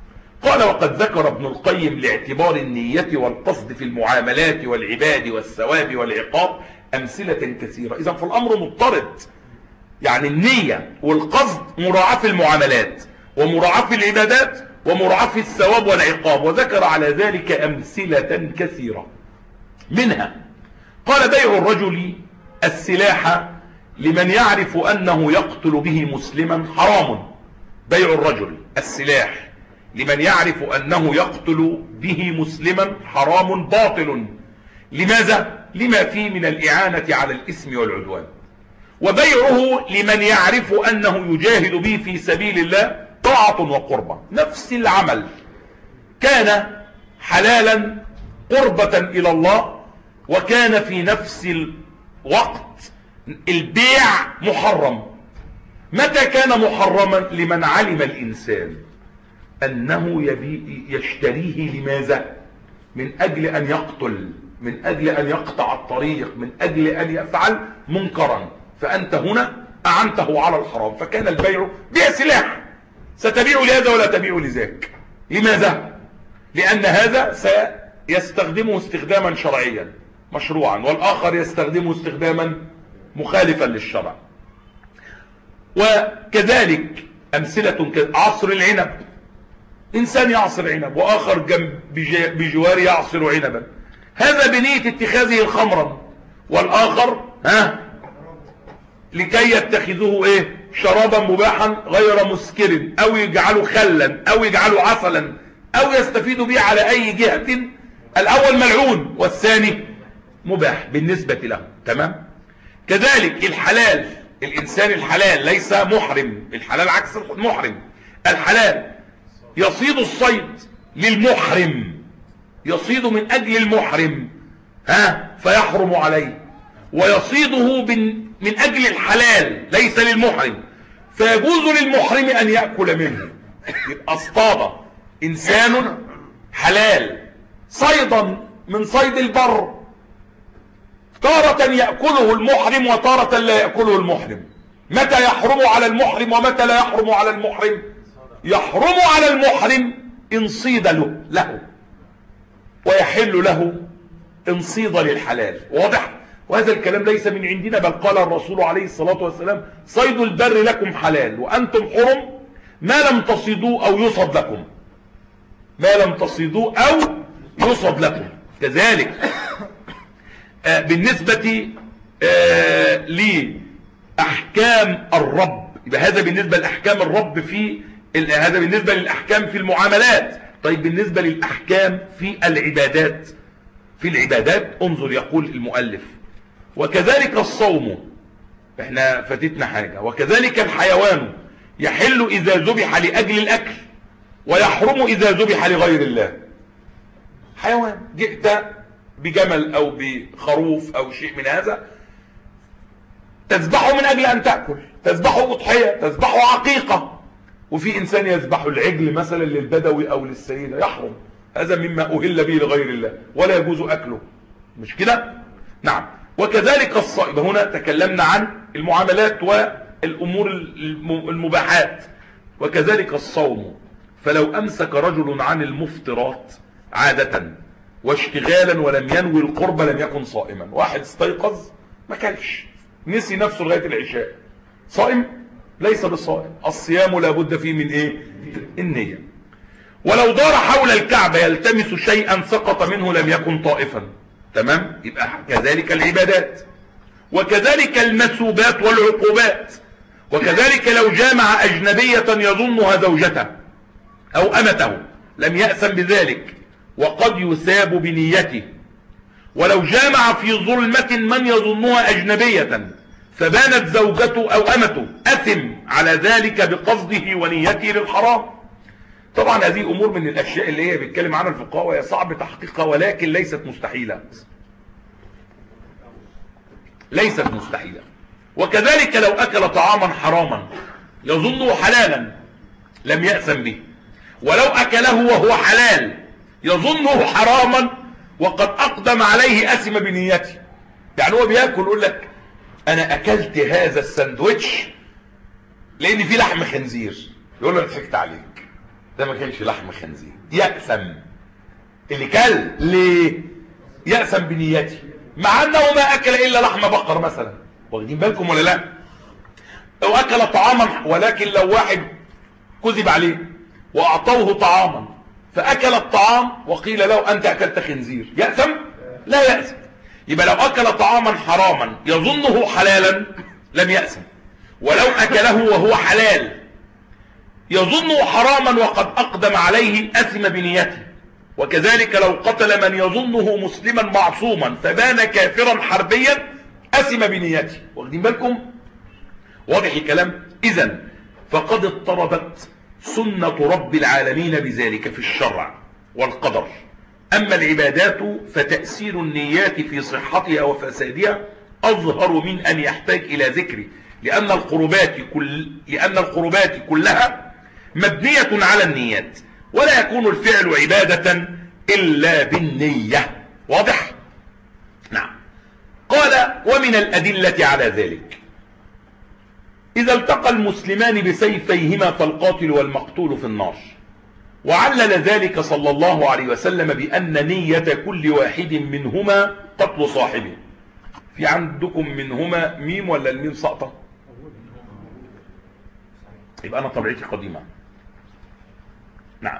قال وقد ذكر ابن القيم لاعتبار النية والقصد في المعاملات والعباد والثواب والعقاب أمثلة كثيرة. إذا فالأمر مضطرد، يعني النية والقصد مراعاة في المعاملات ومراعاة في العبادات ومراعاة في الثواب والعقاب، وذكر على ذلك أمثلة كثيرة. منها قال بيع الرجل السلاح لمن يعرف أنه يقتل به مسلما حرام. بيع الرجل السلاح لمن يعرف أنه يقتل به مسلما حرام باطل. لماذا؟ لما فيه من الإعانة على الإثم والعدوان. وبيعه لمن يعرف أنه يجاهد به في سبيل الله طاعة وقربة. نفس العمل كان حلالا قربة إلى الله، وكان في نفس الوقت البيع محرم. متى كان محرما؟ لمن علم الإنسان أنه يشتريه لماذا؟ من أجل أن يقتل، من أجل أن يقطع الطريق، من أجل أن يفعل منكرا، فأنت هنا أعنته على الحرام. فكان البيع بيع سلاح، ستبيع لهذا ولا تبيع لذاك. لماذا؟ لأن هذا سيستخدمه استخداما شرعيا مشروعا، والآخر يستخدمه استخداما مخالفا للشرع. وكذلك أمثلة عصر العنب، إنسان يعصر عنب وآخر جنب بجواره يعصر عنبا، هذا بنية اتخاذه خمرا، والآخر ها لكي يتخذوه ايه شرابا مباحا غير مسكر، او يجعله خلا، او يجعله عسلا، او يستفيدوا به على اي جهة. الاول ملعون والثاني مباح بالنسبة له. تمام. كذلك الحلال، الانسان الحلال ليس محرم، الحلال عكس المحرم. الحلال يصيد الصيد للمحرم، يصيد من اجل المحرم ها فيحرم عليه، ويصيده من من اجل الحلال ليس للمحرم، فيجوز للمحرم ان يأكل منه. يبقى اصطاد انسان حلال صيدا من صيد البر، تارة يأكله المحرم وتارة لا يأكله المحرم. متى يحرم على المحرم ومتى لا يحرم على المحرم؟ يحرم على المحرم ان صيد له, له ويحل له ان صيد للحلال. واضح؟ وهذا الكلام ليس من عندنا، بل قال الرسول عليه الصلاة والسلام صيد البر لكم حلال وأنتم حرم ما لم تصيدوا أو يصد لكم، ما لم تصيدوا أو يصد لكم. كذلك آه بالنسبة آه لأحكام الرب، يبقى هذا بالنسبة لأحكام الرب في هذا بالنسبة للأحكام في المعاملات. طيب بالنسبة للأحكام في العبادات، في العبادات انظر يقول المؤلف وكذلك الصوم، احنا فاتتنا حاجة، وكذلك الحيوان يحل إذا ذبح لأجل الأكل ويحرم إذا ذبح لغير الله. حيوان جئت بجمل أو بخروف أو شيء من هذا، تذبحه من أجل أن تأكل، تذبحه أضحية، تذبحه عقيقة. وفي إنسان يذبح العجل مثلا للبدوي أو للسيدة، يحرم، هذا مما أهل به لغير الله ولا يجوز أكله، مش كده؟ نعم. وكذلك الصائم، هنا تكلمنا عن المعاملات والأمور المباحات. وكذلك الصوم، فلو أمسك رجل عن المفطرات عادة واشتغالا ولم ينوي القرب لم يكن صائما. واحد استيقظ ما كلش، نسي نفسه لغاية العشاء، صائم؟ ليس بالصائم. الصيام لابد فيه من ايه؟ النية. ولو دار حول الكعبة يلتمس شيئا سقط منه لم يكن طائفا. تمام؟ يبقى كذلك العبادات، وكذلك المثوبات والعقوبات. وكذلك لو جامع أجنبية يظنها زوجته أو أمته لم يأثم بذلك وقد يثاب بنيته. ولو جامع في ظلمة من يظنها أجنبية فبانت زوجته أو أمته أثم على ذلك بقصده ونيته للحرام. طبعا هذه أمور من الأشياء اللي هي بيتكلم عنها الفقهاء وهي صعب تحقيقها، ولكن ليست مستحيلة، ليست مستحيلة. وكذلك لو أكل طعاما حراما يظنه حلالا لم يأثم به، ولو أكله وهو حلال يظنه حراما وقد أقدم عليه أثم بنيته. يعني هو بيأكل يقول لك أنا أكلت هذا الساندويتش لأن فيه لحم خنزير، يقول له أنا ضحكت عليك، ده ما كانش لحم خنزير يأثم. اللي كل ليه يأثم بنيته، مع انه ما اكل الا لحم بقر مثلا، واخدين بالكم ولا لا؟ او اكل طعاما، ولكن لو واحد كذب عليه واعطوه طعاما فاكل الطعام وقيل له انت اكلت خنزير، يأثم؟ لا يأثم. يبقى لو اكل طعاما حراما يظنه حلالا لم يأثم، ولو اكله وهو حلال يظنه حراما وقد اقدم عليه اثم بنيته. وكذلك لو قتل من يظنه مسلما معصوما فبان كافرا حربيا اثم بنيته، واخدين بالكم؟ واضح الكلام؟ اذا فقد اضطربت سنة رب العالمين بذلك في الشرع والقدر. اما العبادات فتأثير النيات في صحتها وفسادها اظهر من ان يحتاج الى ذكره، لان القربات كل لان القربات كلها مبنية على النيات، ولا يكون الفعل عبادة الا بالنية. واضح؟ نعم. قال ومن الادلة على ذلك اذا التقى المسلمان بسيفيهما فالقاتل والمقتول في النار، وعلل ذلك صلى الله عليه وسلم بان نية كل واحد منهما قتل صاحبه. في عندكم منهما ميم ولا الميم ساقطة؟ يبقى انا طبيعتي قديمة. نعم.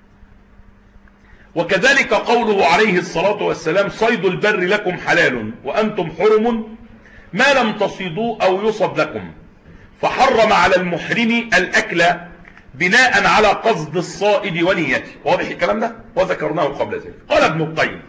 وكذلك قوله عليه الصلاة والسلام صيد البر لكم حلال وأنتم حرم ما لم تصيدوا أو يصد لكم، فحرم على المحرم الأكل بناء على قصد الصائد ونيته. واضح الكلام ده؟ وذكرناه قبل ذلك. قال ابن القيم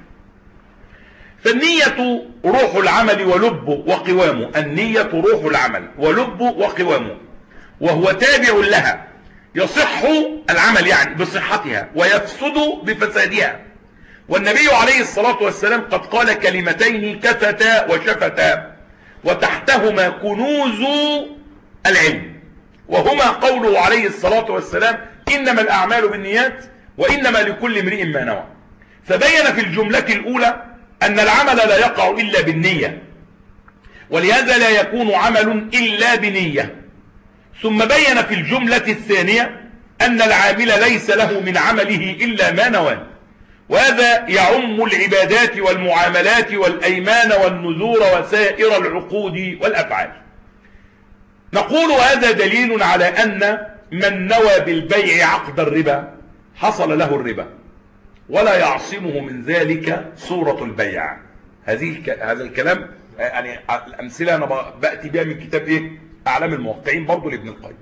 فالنية روح العمل ولب وقوامه. النية روح العمل ولب وقوامه، وهو تابع لها، يصح العمل يعني بصحتها ويفسد بفسادها. والنبي عليه الصلاة والسلام قد قال كلمتين كفتا وشفتا وتحتهما كنوز العلم، وهما قوله عليه الصلاة والسلام إنما الأعمال بالنيات وإنما لكل امرئ ما نوى. فبين في الجملة الأولى أن العمل لا يقع إلا بالنية، ولهذا لا يكون عمل إلا بنية. ثم بين في الجملة الثانية أن العامل ليس له من عمله إلا ما نوى، وهذا يعم العبادات والمعاملات والأيمان والنذور وسائر العقود والأفعال. نقول هذا دليل على أن من نوى بالبيع عقد الربا حصل له الربا، ولا يعصمه من ذلك صورة البيع. هذه هذا الكلام يعني الأمثلة أنا بأتي بها من كتاب إيه؟ أعلام الموقعين برضو لابن القيم.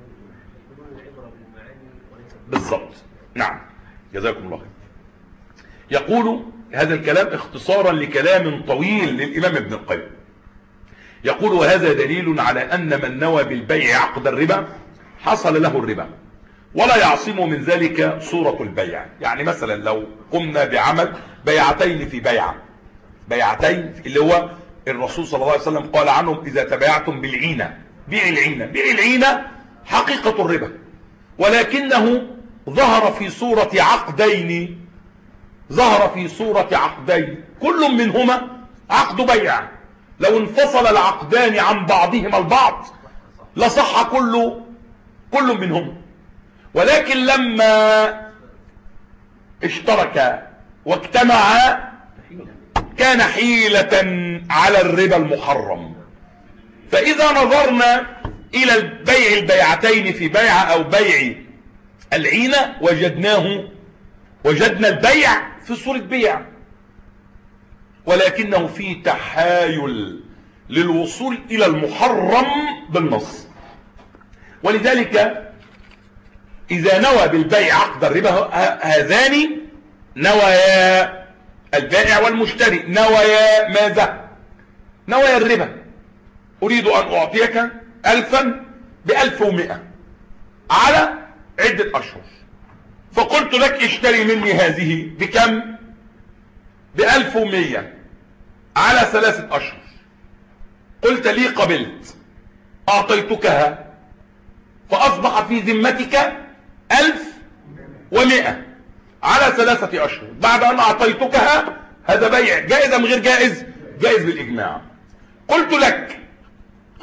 بالضبط. نعم، جزاكم الله خير. يقول هذا الكلام اختصارا لكلام طويل للإمام ابن القيم. يقول وهذا دليل على أن من نوى بالبيع عقد الربا حصل له الربا، ولا يعصم من ذلك صورة البيع. يعني مثلا لو قمنا بعمل بيعتين في بيعة، بيعتين اللي هو الرسول صلى الله عليه وسلم قال عنهم إذا تبايعتم بالعينة، بيع العينة. بيع العينة حقيقة الربا، ولكنه ظهر في صورة عقدين، ظهر في صورة عقدين كل منهما عقد بيع. لو انفصل العقدان عن بعضهما البعض لصح كل كل منهم، ولكن لما اشترك واجتمعا كان حيلة على الربا المحرم. فإذا نظرنا إلى البيع البيعتين في بيعة أو بيع العينة وجدناه وجدنا البيع في صورة بيع، ولكنه في تحايل للوصول إلى المحرم بالنص. ولذلك إذا نوى بالبيع عقد الربا، هذان نويا البائع والمشتري، نويا ماذا؟ نويا الربا. أريد أن أعطيك ألفا بألف ومئة على عدة أشهر، فقلت لك اشتري مني هذه بكم؟ بألف ومئة على ثلاثة أشهر. قلت لي قبلت، أعطيتكها، فأصبح في ذمتك ألف ومئة على ثلاثة أشهر بعد أن أعطيتكها. هذا بيع جائز أم غير جائز؟ جائز بالإجماع. قلت لك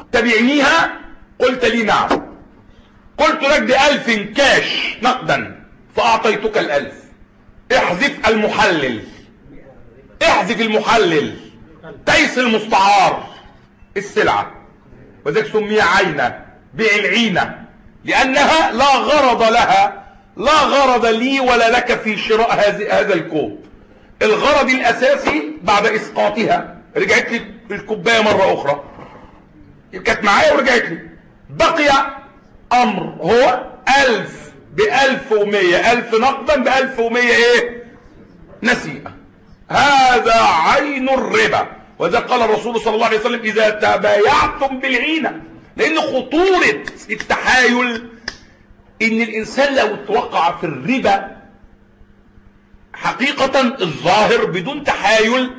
تبيعنيها، قلت لي نعم. قلت لك بألف كاش نقدا، فأعطيتك الألف، احذف المحلل، احذف المحلل، تيس المستعار السلعة، وذلك سمي عينة، بيع العينة، لأنها لا غرض لها، لا غرض لي ولا لك في شراء هذا الكوب. الغرض الأساسي بعد إسقاطها رجعت لي الكوباية مرة أخرى، كانت معايا ورجعت لي، بقي أمر هو ألف بألف ومية، ألف نقدا بألف ومية إيه نسيئة. هذا عين الربا. وذا قال الرسول صلى الله عليه وسلم إذا تبايعتم بالعينة، لأن خطورة التحايل إن الإنسان لو توقع في الربا حقيقة الظاهر بدون تحايل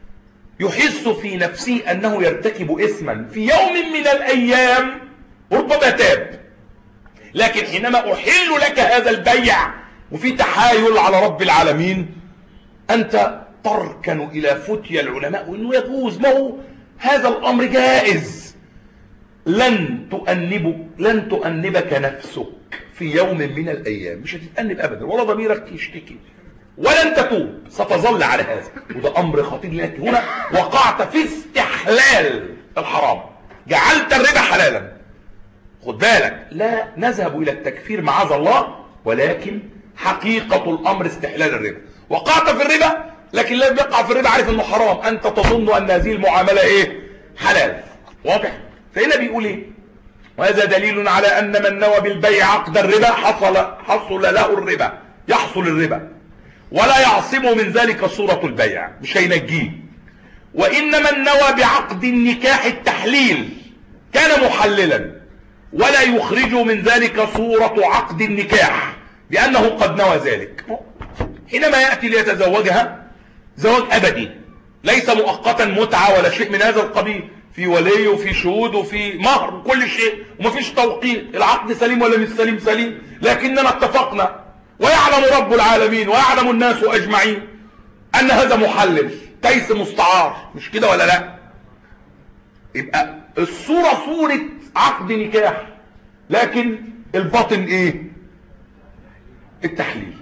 يحس في نفسه أنه يرتكب إثما في يوم من الأيام، ربما تاب. لكن حينما أحل لك هذا البيع وفي تحايل على رب العالمين، أنت تركن إلى فتيا العلماء وإنه يجوز، ما هو هذا الأمر جائز. لن تؤنب لن تؤنبك نفسك في يوم من الأيام، مش هتتأنب أبدا، ولا ضميرك يشتكي، ولن تتوب، ستظل على هذا. وده أمر خطير لك. هنا وقعت في استحلال الحرام، جعلت الربا حلالا. خد بالك، لا نذهب إلى التكفير معاذ الله، ولكن حقيقة الأمر استحلال الربا. وقعت في الربا، لكن لا يقع في الربا عارف انه حرام، انت تظن ان هذه المعاملة ايه حلال. واضح؟ فهنا بيقول ايه؟ وهذا دليل على ان من نوى بالبيع عقد الربا حصل حصل له الربا، يحصل الربا، ولا يعصمه من ذلك صورة البيع، مش هينجيه. وان من نوى بعقد النكاح التحليل كان محللا، ولا يخرج من ذلك صورة عقد النكاح، لانه قد نوى ذلك. حينما يأتي ليتزوجها زواج أبدي، ليس مؤقتا متعة ولا شيء من هذا القبيل، في ولي وفي شهود وفي مهر وكل شيء، ومفيش توقيت، العقد سليم ولا مش سليم؟ سليم، لكننا اتفقنا، ويعلم رب العالمين ويعلم الناس أجمعين أن هذا محلل، تيس مستعار، مش كده ولا لا؟ يبقى الصورة صورة عقد نكاح، لكن الباطن ايه؟ التحليل.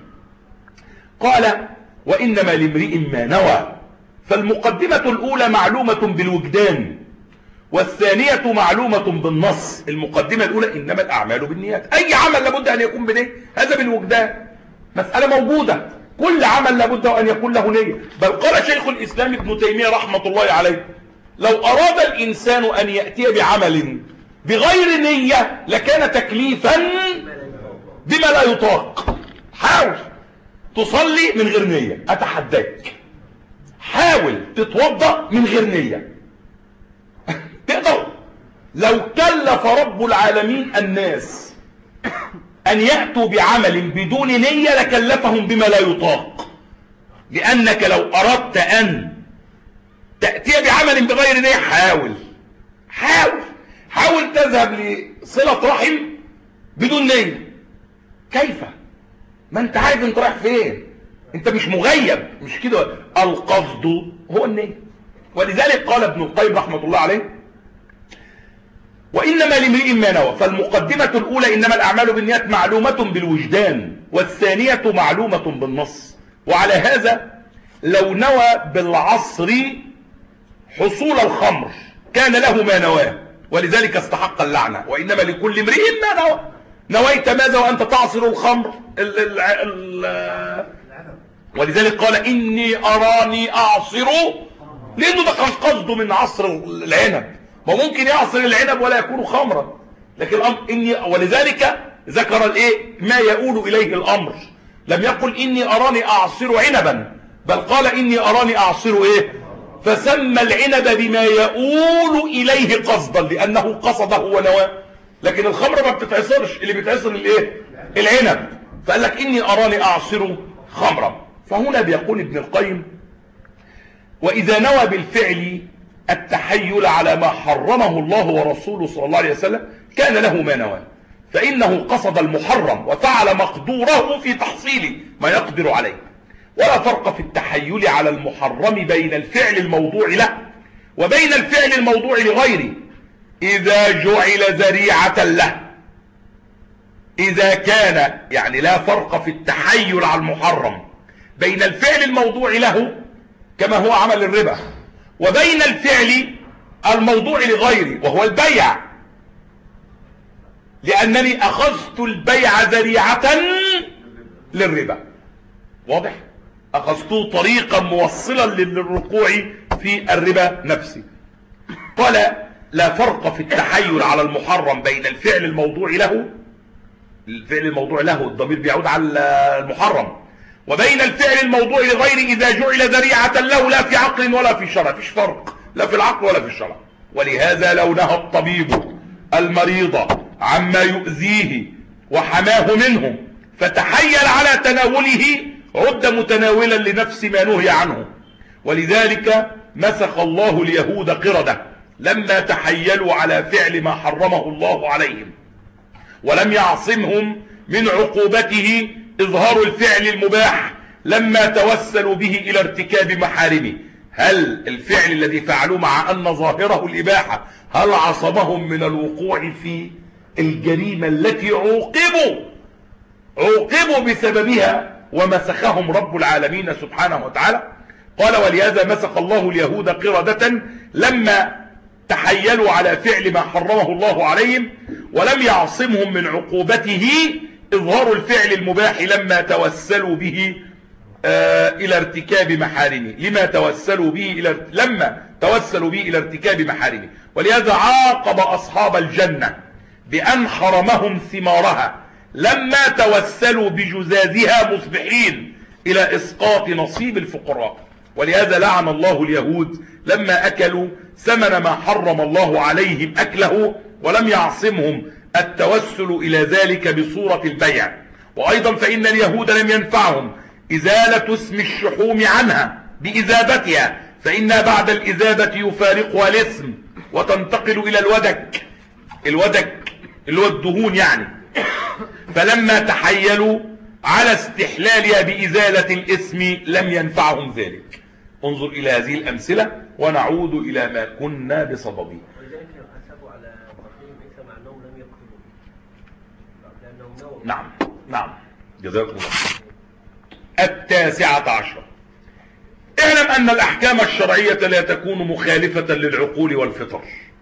قال وإنما لامرئ ما نوى. فالمقدمة الأولى معلومة بالوجدان، والثانية معلومة بالنص. المقدمة الأولى إنما الأعمال بالنيات، أي عمل لابد أن يكون بنية، هذا بالوجدان، مسألة موجودة، كل عمل لابد أن يكون له نية. بل قال شيخ الإسلام ابن تيمية رحمة الله عليه لو أراد الإنسان أن يأتي بعمل بغير نية لكان تكليفا بما لا يطاق. حاول تصلي من غير نية، أتحداك، حاول تتوضأ من غير نية، تقدر؟ لو كلف رب العالمين الناس أن يأتوا بعمل بدون نية لكلفهم بما لا يطاق، لأنك لو أردت أن تأتي بعمل بغير نية حاول حاول حاول تذهب لصلة رحم بدون نية. كيف؟ ما انت عارف انت رايح فين، انت مش مغيب، مش كده. القصد هو النية. ولذلك قال ابن القيم رحمة الله عليه وإنما لامرئ ما نوى. فالمقدمة الأولى إنما الأعمال بالنيات معلومة بالوجدان، والثانية معلومة بالنص. وعلى هذا لو نوى بالعصر حصول الخمر كان له ما نواه، ولذلك استحق اللعنة. وإنما لكل امرئ ما نوى. نويت ماذا وأنت تعصر الخمر؟ ال ال ال ولذلك قال إني أراني أعصر، لأنه ده كان قصده من عصر العنب، ما ممكن يعصر العنب ولا يكون خمرا، لكن الأمر إني، ولذلك ذكر الإيه ما يؤول إليه الأمر، لم يقل إني أراني أعصر عنبا، بل قال إني أراني أعصر إيه، فسمى العنب بما يؤول إليه قصدا لأنه قصده ونواه. لكن الخمر ما بتتعصرش، اللي بيتعصر الإيه العنب، فقال لك إني أراني أعصر خمرا. فهنا بيقول ابن القيم وإذا نوى بالفعل التحيل على ما حرمه الله ورسوله صلى الله عليه وسلم كان له ما نوى، فإنه قصد المحرم وفعل مقدوره في تحصيل ما يقدر عليه. ولا فرق في التحيل على المحرم بين الفعل الموضوع له وبين الفعل الموضوع لغيره إذا جعل ذريعة له. إذا كان يعني لا فرق في التحيل على المحرم بين الفعل الموضوع له كما هو عمل الربا وبين الفعل الموضوع لغيره وهو البيع، لأنني أخذت البيع ذريعة للربا. واضح؟ أخذته طريقا موصلا للركوع في الربا نفسه. قال لا فرق في التحيل على المحرم بين الفعل الموضوع له، الفعل الموضوع له الضمير بيعود على المحرم، وبين الفعل الموضوع لغيره إذا جعل ذريعة له لا في عقل ولا في شرع. فيش فرق لا في العقل ولا في الشرع. ولهذا لو نهى الطبيب المريض عما يؤذيه وحماه منه فتحيل على تناوله عد متناولا لنفس ما نهي عنه. ولذلك مسخ الله اليهود قردة لما تحيلوا على فعل ما حرمه الله عليهم، ولم يعصمهم من عقوبته إظهار الفعل المباح لما توسلوا به إلى ارتكاب محارمه. هل الفعل الذي فعلوه مع أن ظاهره الإباحة هل عصمهم من الوقوع في الجريمة التي عوقبوا عوقبوا بسببها ومسخهم رب العالمين سبحانه وتعالى؟ قال ولهذا مسخ الله اليهود قردة لما تحيلوا على فعل ما حرمه الله عليهم ولم يعصمهم من عقوبته إظهار الفعل المباح لما توسلوا به آه إلى ارتكاب محارمه لما توسلوا به إلى لما توسلوا به إلى ارتكاب محارمه. ولهذا عاقب أصحاب الجنة بأن حرمهم ثمارها لما توسلوا بجزازها مصبحين إلى إسقاط نصيب الفقراء. ولهذا لعن الله اليهود لما أكلوا ثمن ما حرم الله عليهم أكله ولم يعصمهم التوسل إلى ذلك بصورة البيع. وأيضا فإن اليهود لم ينفعهم إزالة اسم الشحوم عنها بإذابتها، فإنها بعد الإذابة يفارقها الاسم وتنتقل إلى الودك الودك اللي هو الدهون يعني. فلما تحيلوا على استحلالها بإزالة الاسم لم ينفعهم ذلك. انظر إلى هذه الأمثلة ونعود إلى ما كنا بصدده. ولذلك يحاسبوا على قتلهم إثم مع أنهم لم يقتلوا لأنهم نووا. نعم نعم جزاكم الله. التاسعة عشر اعلم أن الأحكام الشرعية لا تكون مخالفة للعقول والفطر.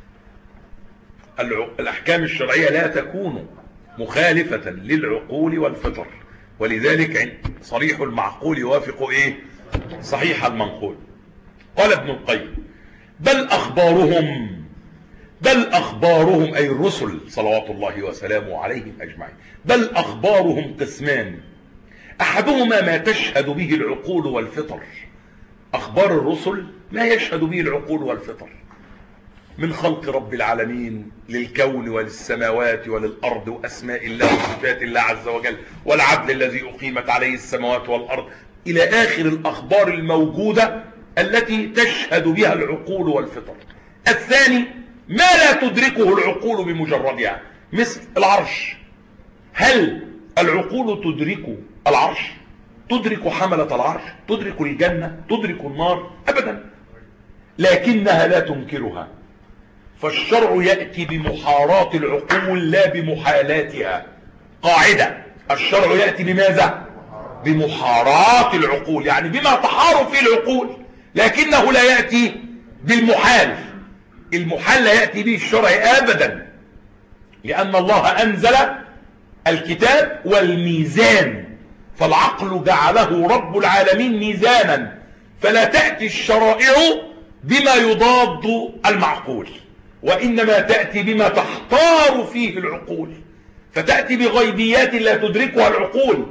الأحكام الشرعية لا تكون مخالفة للعقول والفطر، ولذلك صريح المعقول يوافق إيه؟ صحيح المنقول. قال ابن القيم بل أخبارهم بل أخبارهم أي الرسل صلوات الله وسلامه عليهم أجمعين بل أخبارهم قسمان، أحدهما ما تشهد به العقول والفطر. أخبار الرسل ما يشهد به العقول والفطر من خلق رب العالمين للكون وللسماوات وللأرض وأسماء الله وصفات الله عز وجل والعدل الذي أقيمت عليه السماوات والأرض إلى آخر الأخبار الموجودة التي تشهد بها العقول والفطر. الثاني ما لا تدركه العقول بمجردها مثل العرش. هل العقول تدرك العرش؟ تدرك حملة العرش؟ تدرك الجنة؟ تدرك النار؟ أبدا، لكنها لا تنكرها. فالشرع يأتي بمحاراة العقول لا بمحالاتها. قاعدة: الشرع يأتي بماذا؟ بمحاراة العقول، يعني بما تحار فيه العقول، لكنه لا يأتي بالمحال. المحال لا يأتي به الشرع أبدا، لأن الله أنزل الكتاب والميزان، فالعقل جعله رب العالمين ميزانا، فلا تأتي الشرائع بما يضاد المعقول، وإنما تأتي بما تحتار فيه العقول، فتأتي بغيبيات لا تدركها العقول،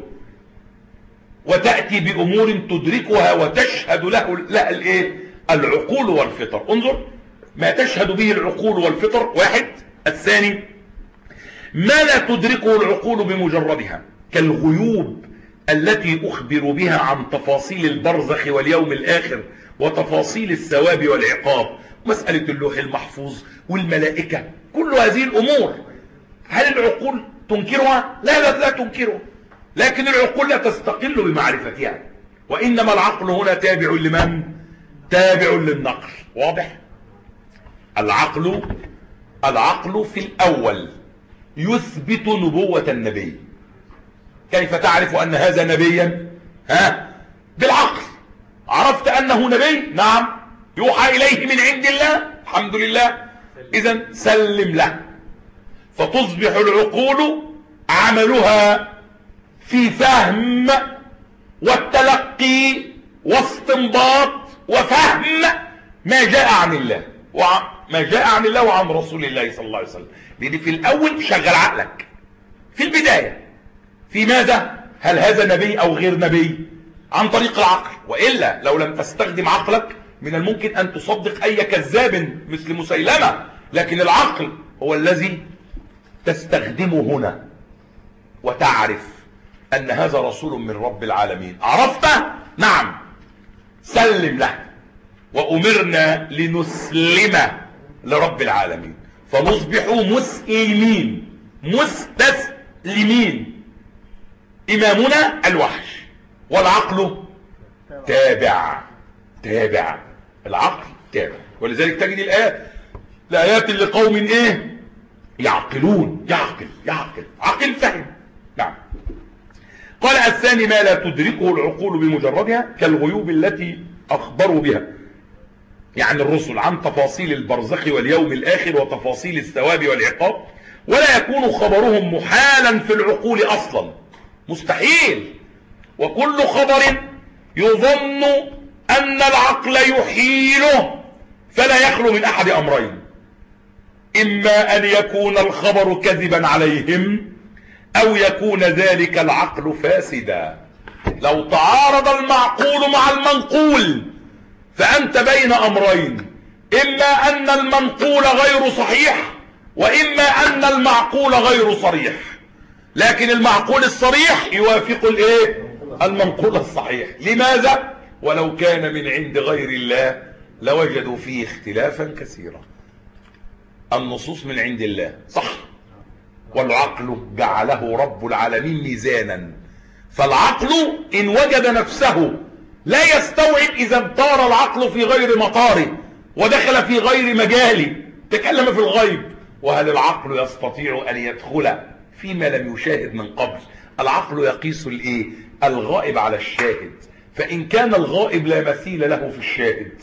وتأتي بأمور تدركها وتشهد له لها الايه؟ العقول والفطر. انظر ما تشهد به العقول والفطر واحد. الثاني ما لا تدركه العقول بمجردها كالغيوب التي أخبروا بها عن تفاصيل البرزخ واليوم الآخر وتفاصيل الثواب والعقاب، مسألة اللوح المحفوظ والملائكة، كل هذه الأمور هل العقول تنكرها؟ لا لا لا تنكرها، لكن العقول لا تستقل بمعرفتها، وإنما العقل هنا تابع لمن؟ تابع للنقل. واضح؟ العقل العقل في الأول يثبت نبوة النبي. كيف تعرف أن هذا نبيا؟ ها؟ بالعقل. عرفت أنه نبي؟ نعم. يوحى إليه من عند الله؟ الحمد لله. إذن سلم له. فتصبح العقول عملها في فهم والتلقي واستنباط وفهم ما جاء عن الله وما جاء عن الله وعن رسول الله صلى الله عليه وسلم. لأن في الأول شغل عقلك في البداية في ماذا؟ هل هذا نبي أو غير نبي؟ عن طريق العقل. وإلا لو لم تستخدم عقلك من الممكن أن تصدق أي كذاب مثل مسيلمة، لكن العقل هو الذي تستخدمه هنا وتعرف أن هذا رسول من رب العالمين. عرفت؟ نعم. سلم له. وأمرنا لنسلم لرب العالمين فنصبح مسلمين مستسلمين. إمامنا الوحي والعقل تابع. تابع. العقل تابع. ولذلك تجد الآيات الآيات لقوم إيه؟ يعقلون. يعقل يعقل عقل فهم. نعم. قال الثاني ما لا تدركه العقول بمجردها كالغيوب التي أخبروا بها، يعني الرسل، عن تفاصيل البرزخ واليوم الآخر وتفاصيل الثواب والعقاب، ولا يكون خبرهم محالا في العقول أصلا. مستحيل. وكل خبر يظن أن العقل يحيله فلا يخلو من أحد أمرين: إما أن يكون الخبر كذبا عليهم أو يكون ذلك العقل فاسدا. لو تعارض المعقول مع المنقول فأنت بين أمرين: إما أن المنقول غير صحيح وإما أن المعقول غير صريح. لكن المعقول الصريح يوافق الايه؟ المنقول الصحيح. لماذا؟ ولو كان من عند غير الله لوجدوا فيه اختلافا كثيرا. النصوص من عند الله صح، والعقل جعله رب العالمين ميزانا. فالعقل إن وجد نفسه لا يستوعب إذا طار العقل في غير مطاره ودخل في غير مجاله، تكلم في الغيب. وهل العقل يستطيع أن يدخل فيما لم يشاهد من قبل؟ العقل يقيس الايه؟ الغائب على الشاهد. فإن كان الغائب لا مثيل له في الشاهد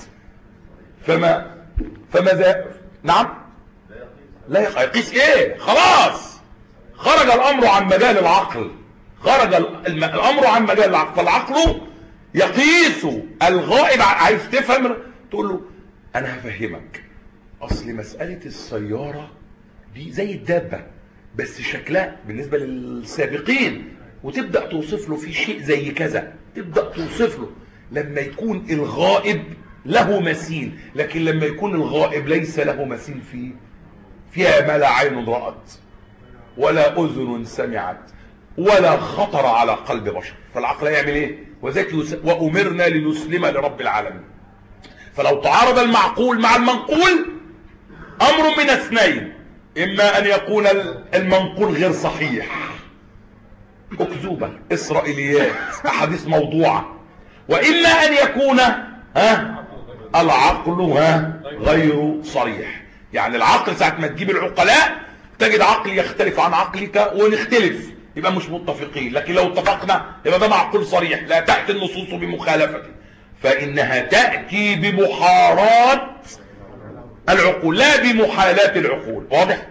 فما فماذا؟ نعم لا يقيس ايه؟ خلاص خرج الامر عن مجال العقل، خرج الامر عن مجال العقل. فالعقل يقيس الغائب. عايز تفهم تقول له انا هفهمك، اصل مسألة السيارة دي زي الدابة بس شكلها بالنسبة للسابقين، وتبدأ توصف له في شيء زي كذا، تبدأ توصف له. لما يكون الغائب له مثيل، لكن لما يكون الغائب ليس له مثيل فيه فيها ما لا عين رأت ولا أذن سمعت ولا خطر على قلب بشر. فالعقل يعمل ايه؟ وذلك يس... وأمرنا لنسلم لرب العالمين. فلو تعارض المعقول مع المنقول أمر من اثنين: إما أن يكون المنقول غير صحيح، أكذوبة، إسرائيليات، أحاديث موضوعة، وإما أن يكون ها العقل ها غير صريح. يعني العقل ساعة ما تجيب العقلاء تجد عقل يختلف عن عقلك ونختلف، يبقى مش متفقين. لكن لو اتفقنا يبقى ده معقول صريح، لا تأتي النصوص بمخالفته، فإنها تأتي بمحارات العقول لا بمحالات العقول. واضح؟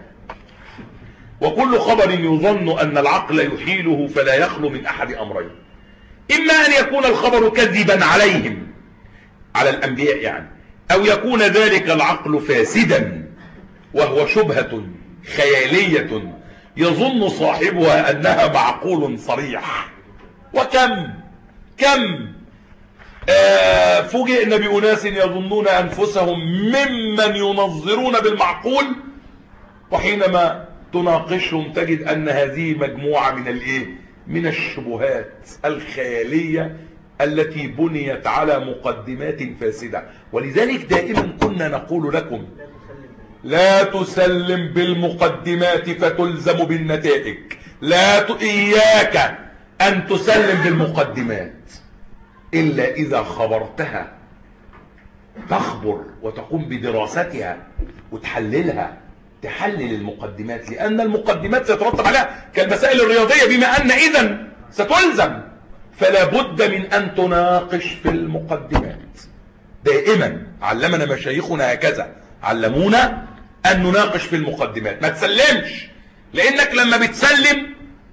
وكل خبر يظن أن العقل يحيله فلا يخلو من أحد أمرين: إما أن يكون الخبر كذبا عليهم، على الأنبياء يعني، أو يكون ذلك العقل فاسدا وهو شبهة خيالية يظن صاحبها أنها معقول صريح. وكم كم آه فوجئنا بأناس يظنون أنفسهم ممن ينظرون بالمعقول، وحينما تناقشهم تجد أن هذه مجموعة من الايه؟ من الشبهات الخيالية التي بنيت على مقدمات فاسدة. ولذلك دائما كنا نقول لكم لا تسلم بالمقدمات فتلزم بالنتائج. لا ت... إياك أن تسلم بالمقدمات إلا إذا خبرتها، تخبر وتقوم بدراستها وتحللها تحلل المقدمات، لأن المقدمات سيترتب عليها كالمسائل الرياضية بما أن إذن ستلزم، فلا بد من أن تناقش في المقدمات دائما. علمنا مشايخنا هكذا، علمونا أن نناقش في المقدمات، ما تسلمش، لأنك لما بتسلم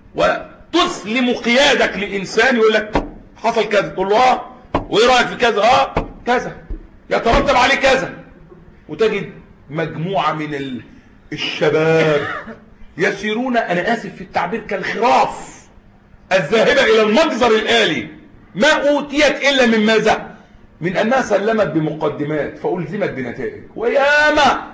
وتسلم قيادك لإنسان يقول لك حصل كذا، تقول له اه وإيه رأيك في كذا، اه كذا يترتب عليه كذا، وتجد مجموعة من الشباب يسيرون، أنا آسف في التعبير، كالخراف الذاهبة إلى المجزر الآلي، ما أوتيت إلا من ماذا؟ من أنها سلمت بمقدمات فألزمت بنتائج، وياما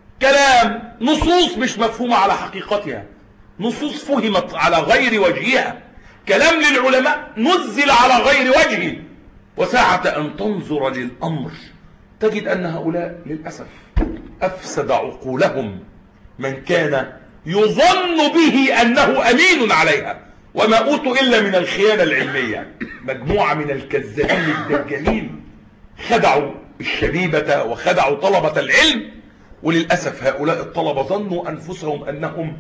كلام نصوص مش مفهومة على حقيقتها، نصوص فهمت على غير وجهها، كلام للعلماء نزل على غير وجهه، وساعة أن تنظر للأمر تجد أن هؤلاء للأسف أفسد عقولهم من كان يظن به أنه أمين عليها، وما أوتوا إلا من الخيانة العلمية. مجموعة من الكذابين الدجالين خدعوا الشبيبة وخدعوا طلبة العلم، وللأسف هؤلاء الطلبة ظنوا أنفسهم أنهم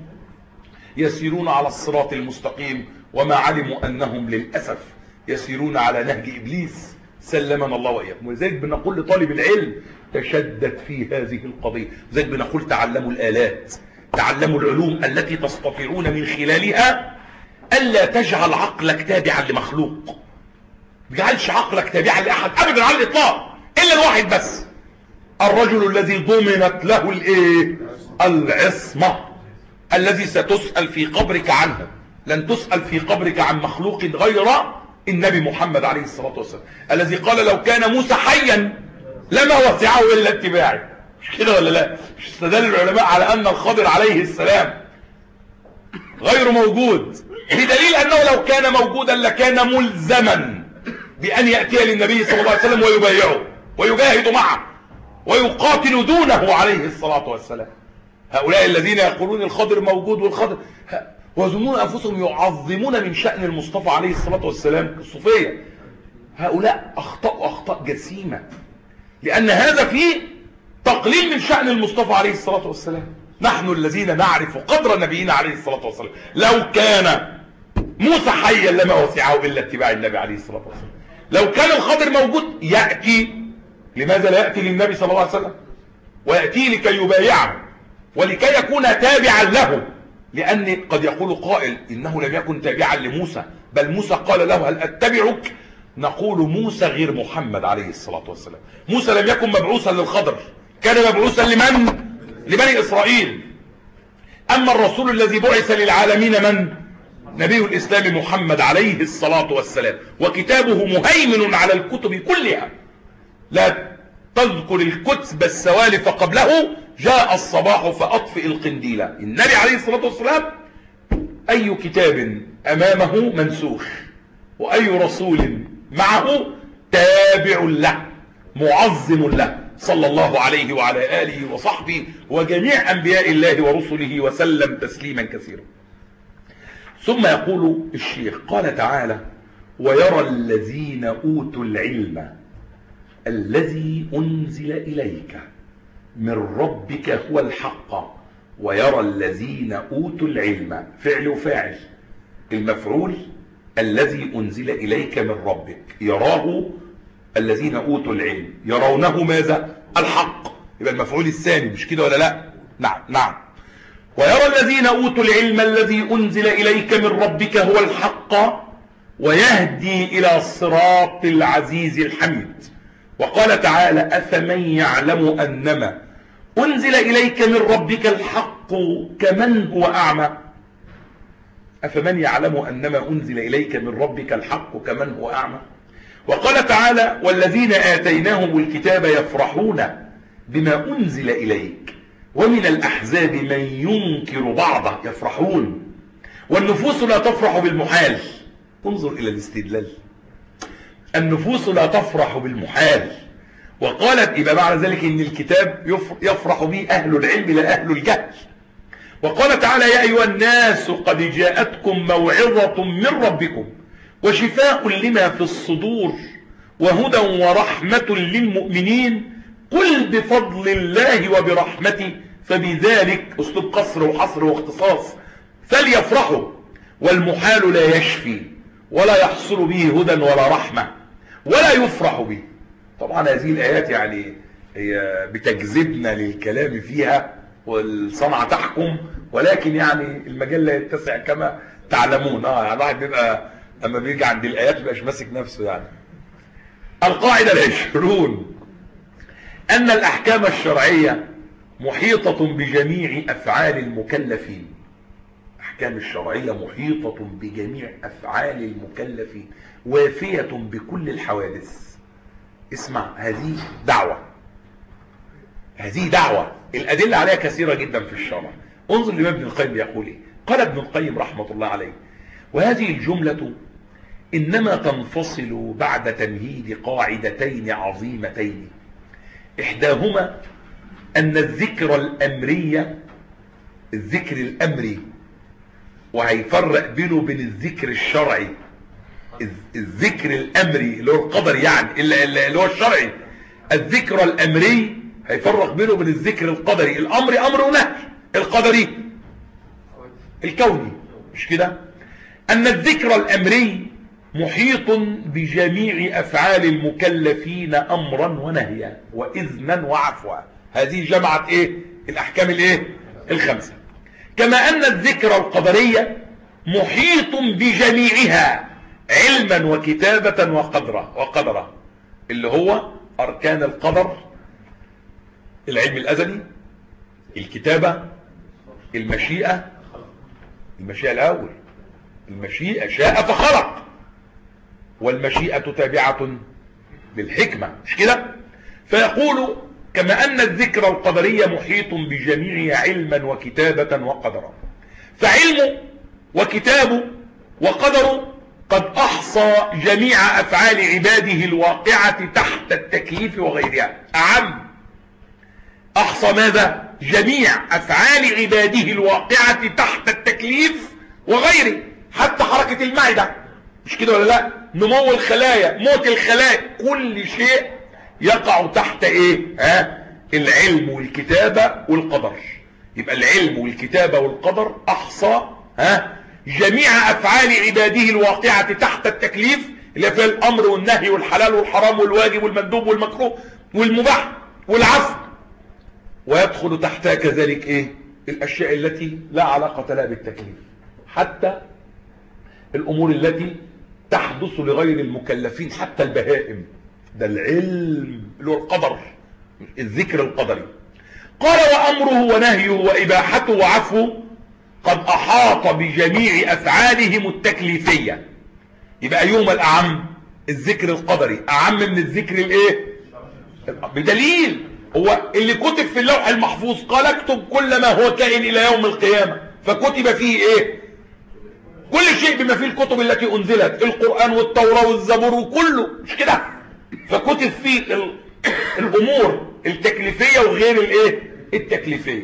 يسيرون على الصراط المستقيم، وما علموا أنهم للأسف يسيرون على نهج إبليس، سلمنا الله وإياكم. ولذلك بنقول لطالب العلم تشدد في هذه القضية، لذلك بنقول تعلموا الآلات، تعلموا العلوم التي تستطيعون من خلالها ألا تجعل عقلك تابعا لمخلوق، ما تجعلش عقلك تابعا لأحد أبدا على الإطلاق إلا الواحد بس، الرجل الذي ضمنت له الايه؟ العصمة، الذي ستسأل في قبرك عنه، لن تسأل في قبرك عن مخلوق غير النبي محمد عليه الصلاة والسلام، الذي قال لو كان موسى حيا لما وسعه إلا اتباعي، مش كده ولا لا؟ مش استدل العلماء على أن الخضر عليه السلام غير موجود، بدليل أنه لو كان موجودا لكان ملزما بأن يأتي للنبي صلى الله عليه وسلم ويبايعه ويجاهد معه ويقاتل دونه عليه الصلاة والسلام. هؤلاء الذين يقولون الخضر موجود والخضر ويظنون أنفسهم يعظمون من شأن المصطفى عليه الصلاة والسلام، الصوفية، هؤلاء أخطأوا أخطاء جسيمة، لأن هذا فيه تقليل من شأن المصطفى عليه الصلاة والسلام. نحن الذين نعرف قدر نبينا عليه الصلاة والسلام، لو كان موسى حيا لما وسعه إلا اتباع النبي عليه الصلاة والسلام، لو كان الخضر موجود يأتي، لماذا لا يأتي للنبي صلى الله عليه وسلم ويأتي لكي يبايعه ولكي يكون تابعا له؟ لأن قد يقول قائل إنه لم يكن تابعا لموسى، بل موسى قال له هل أتبعك؟ نقول موسى غير محمد عليه الصلاة والسلام. موسى لم يكن مبعوثا للخضر، كان مبعوثا لمن؟ لبني إسرائيل. أما الرسول الذي بعث للعالمين من؟ نبي الإسلام محمد عليه الصلاة والسلام، وكتابه مهيمن على الكتب كلها، لا تذكر الكتب السوالف قبله، جاء الصباح فأطفئ القنديل. النبي عليه الصلاة والسلام أي كتاب أمامه منسوخ، وأي رسول معه تابع له معظم له، صلى الله عليه وعلى آله وصحبه وجميع أنبياء الله ورسله وسلم تسليما كثيرا. ثم يقول الشيخ قال تعالى ويرى الذين أوتوا العلم الذي أنزل إليك من ربك هو الحق، ويرى الذين أوتوا العلم، فعل وفاعل، المفعول الذي أنزل إليك من ربك، يراه الذين أوتوا العلم، يرونه ماذا؟ الحق، يبقى المفعول الثاني، مش كده ولا لا؟ نعم نعم. ويرى الذين أوتوا العلم الذي أنزل إليك من ربك هو الحق ويهدي إلى صراط العزيز الحميد. وقال تعالى أفمن يعلم أنما أنزل إليك من ربك الحق كمن هو أعمى؟ أفمن يعلم أنما أنزل إليك من ربك الحق كمن هو أعمى؟ وقال تعالى والذين آتيناهم الكتاب يفرحون بما أنزل إليك ومن الأحزاب من ينكر بعضه، يفرحون، والنفوس لا تفرح بالمحال. انظر إلى الاستدلال، النفوس لا تفرح بالمحال، وقالت يبقى معنى ذلك ان الكتاب يفرح به اهل العلم لا اهل الجهل. وقال تعالى يا ايها الناس قد جاءتكم موعظة من ربكم وشفاء لما في الصدور وهدى ورحمة للمؤمنين قل بفضل الله وبرحمته فبذلك أسلوب قصر وحصر واختصاص فليفرحوا، والمحال لا يشفي ولا يحصل به هدى ولا رحمة ولا يفرح به. طبعا هذه الآيات يعني هي بتجذبنا للكلام فيها والصنعة تحكم، ولكن يعني المجال لا يتسع كما تعلمون. اه يعني الواحد بيبقى اما بيجي عند الآيات مبقاش ماسك نفسه. يعني القاعدة العشرون أن الأحكام الشرعية محيطة بجميع أفعال المكلفين. الأحكام الشرعية محيطة بجميع أفعال المكلفين وافية بكل الحوادث. اسمع، هذه دعوة، هذه دعوة الأدلة عليها كثيرة جدا في الشرع. انظر لما ابن القيم يقول ايه. قال ابن القيم رحمة الله عليه: وهذه الجملة إنما تنفصل بعد تمهيد قاعدتين عظيمتين، إحداهما أن الذكر الأمري، الذكر الأمري، وهيفرق بينه بين الذكر الشرعي. الذكر الأمري اللي هو القدر، يعني اللي هو الشرعي. الذكر الأمري هيفرق بينه وبين الذكر القدري. الأمر أمر ونهي، القدري الكوني، مش كده؟ أن الذكر الأمري محيط بجميع أفعال المكلفين أمرا ونهيا وإذنا وعفوا. هذه جمعت إيه؟ الأحكام الإيه؟ الخمسة. كما أن الذكر القدرية محيط بجميعها علما وكتابة وقدرا وقدرا اللي هو أركان القدر: العلم الأزلي، الكتابة، المشيئة. المشيئة الأول، المشيئة شاء فخلق، والمشيئة تابعة للحكمة، مش كده؟ فيقول: كما أن الذكر القدرية محيط بجميع علما وكتابة وقدرا، فعلم وكتاب وقدر قد أحصى جميع أفعال عباده الواقعة تحت التكليف وغيرها. أعم، أحصى ماذا؟ جميع أفعال عباده الواقعة تحت التكليف وغيره، حتى حركة المعدة، مش كده ولا لا؟ نمو الخلايا، موت الخلايا، كل شيء يقع تحت ايه؟ ها؟ العلم والكتابة والقدر. يبقى العلم والكتابة والقدر أحصى ها جميع أفعال عباده الواقعة تحت التكليف، اللي فيها الأمر والنهي والحلال والحرام والواجب والمندوب والمكروه والمباح والعفو، ويدخل تحتها كذلك ايه؟ الأشياء التي لا علاقة لها بالتكليف، حتى الأمور التي تحدث لغير المكلفين، حتى البهائم. ده العلم اللي هو القدر، الذكر القدري. قال: وأمره ونهيه وإباحته وعفوه قد أحاط بجميع أفعالهم التكليفية. يبقى أيهما الأعم؟ الذكر القدري أعم من الذكر الايه؟ بدليل هو اللي كتب في اللوح المحفوظ، قال: اكتب كل ما هو كائن إلى يوم القيامة، فكتب فيه ايه؟ كل شيء بما فيه الكتب التي أنزلت، القرآن والتوراة والزبور وكله، مش كده؟ فكتب فيه الأمور التكليفية وغير الايه؟ التكليفية.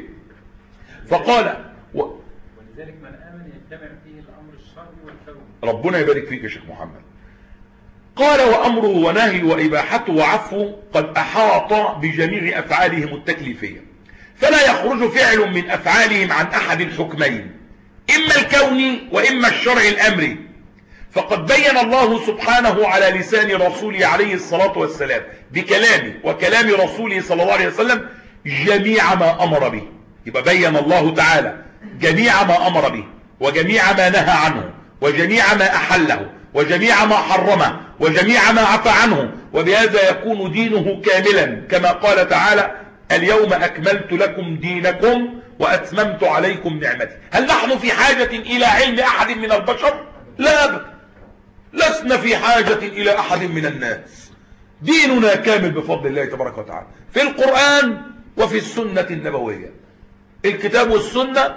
فقال و... ولذلك من آمن يجتمع فيه الأمر الشرعي والكوني. ربنا يبارك فيك يا شيخ محمد. قال: وأمره ونهيه وإباحته وعفوه قد أحاط بجميع أفعالهم التكليفية، فلا يخرج فعل من أفعالهم عن أحد الحكمين، إما الكوني وإما الشرع الأمري. فقد بين الله سبحانه على لسان رسوله عليه الصلاة والسلام بكلامه وكلام رسوله صلى الله عليه وسلم جميع ما أمر به. يبقى بين الله تعالى جميع ما أمر به، وجميع ما نهى عنه، وجميع ما أحله، وجميع ما حرمه، وجميع ما عفى عنه، وبهذا يكون دينه كاملا، كما قال تعالى: اليوم أكملت لكم دينكم وأتممت عليكم نعمتي. هل نحن في حاجة إلى علم أحد من البشر؟ لا أبدا، لسنا في حاجة إلى أحد من الناس. ديننا كامل بفضل الله تبارك وتعالى، في القرآن وفي السنة النبوية. الكتاب والسنة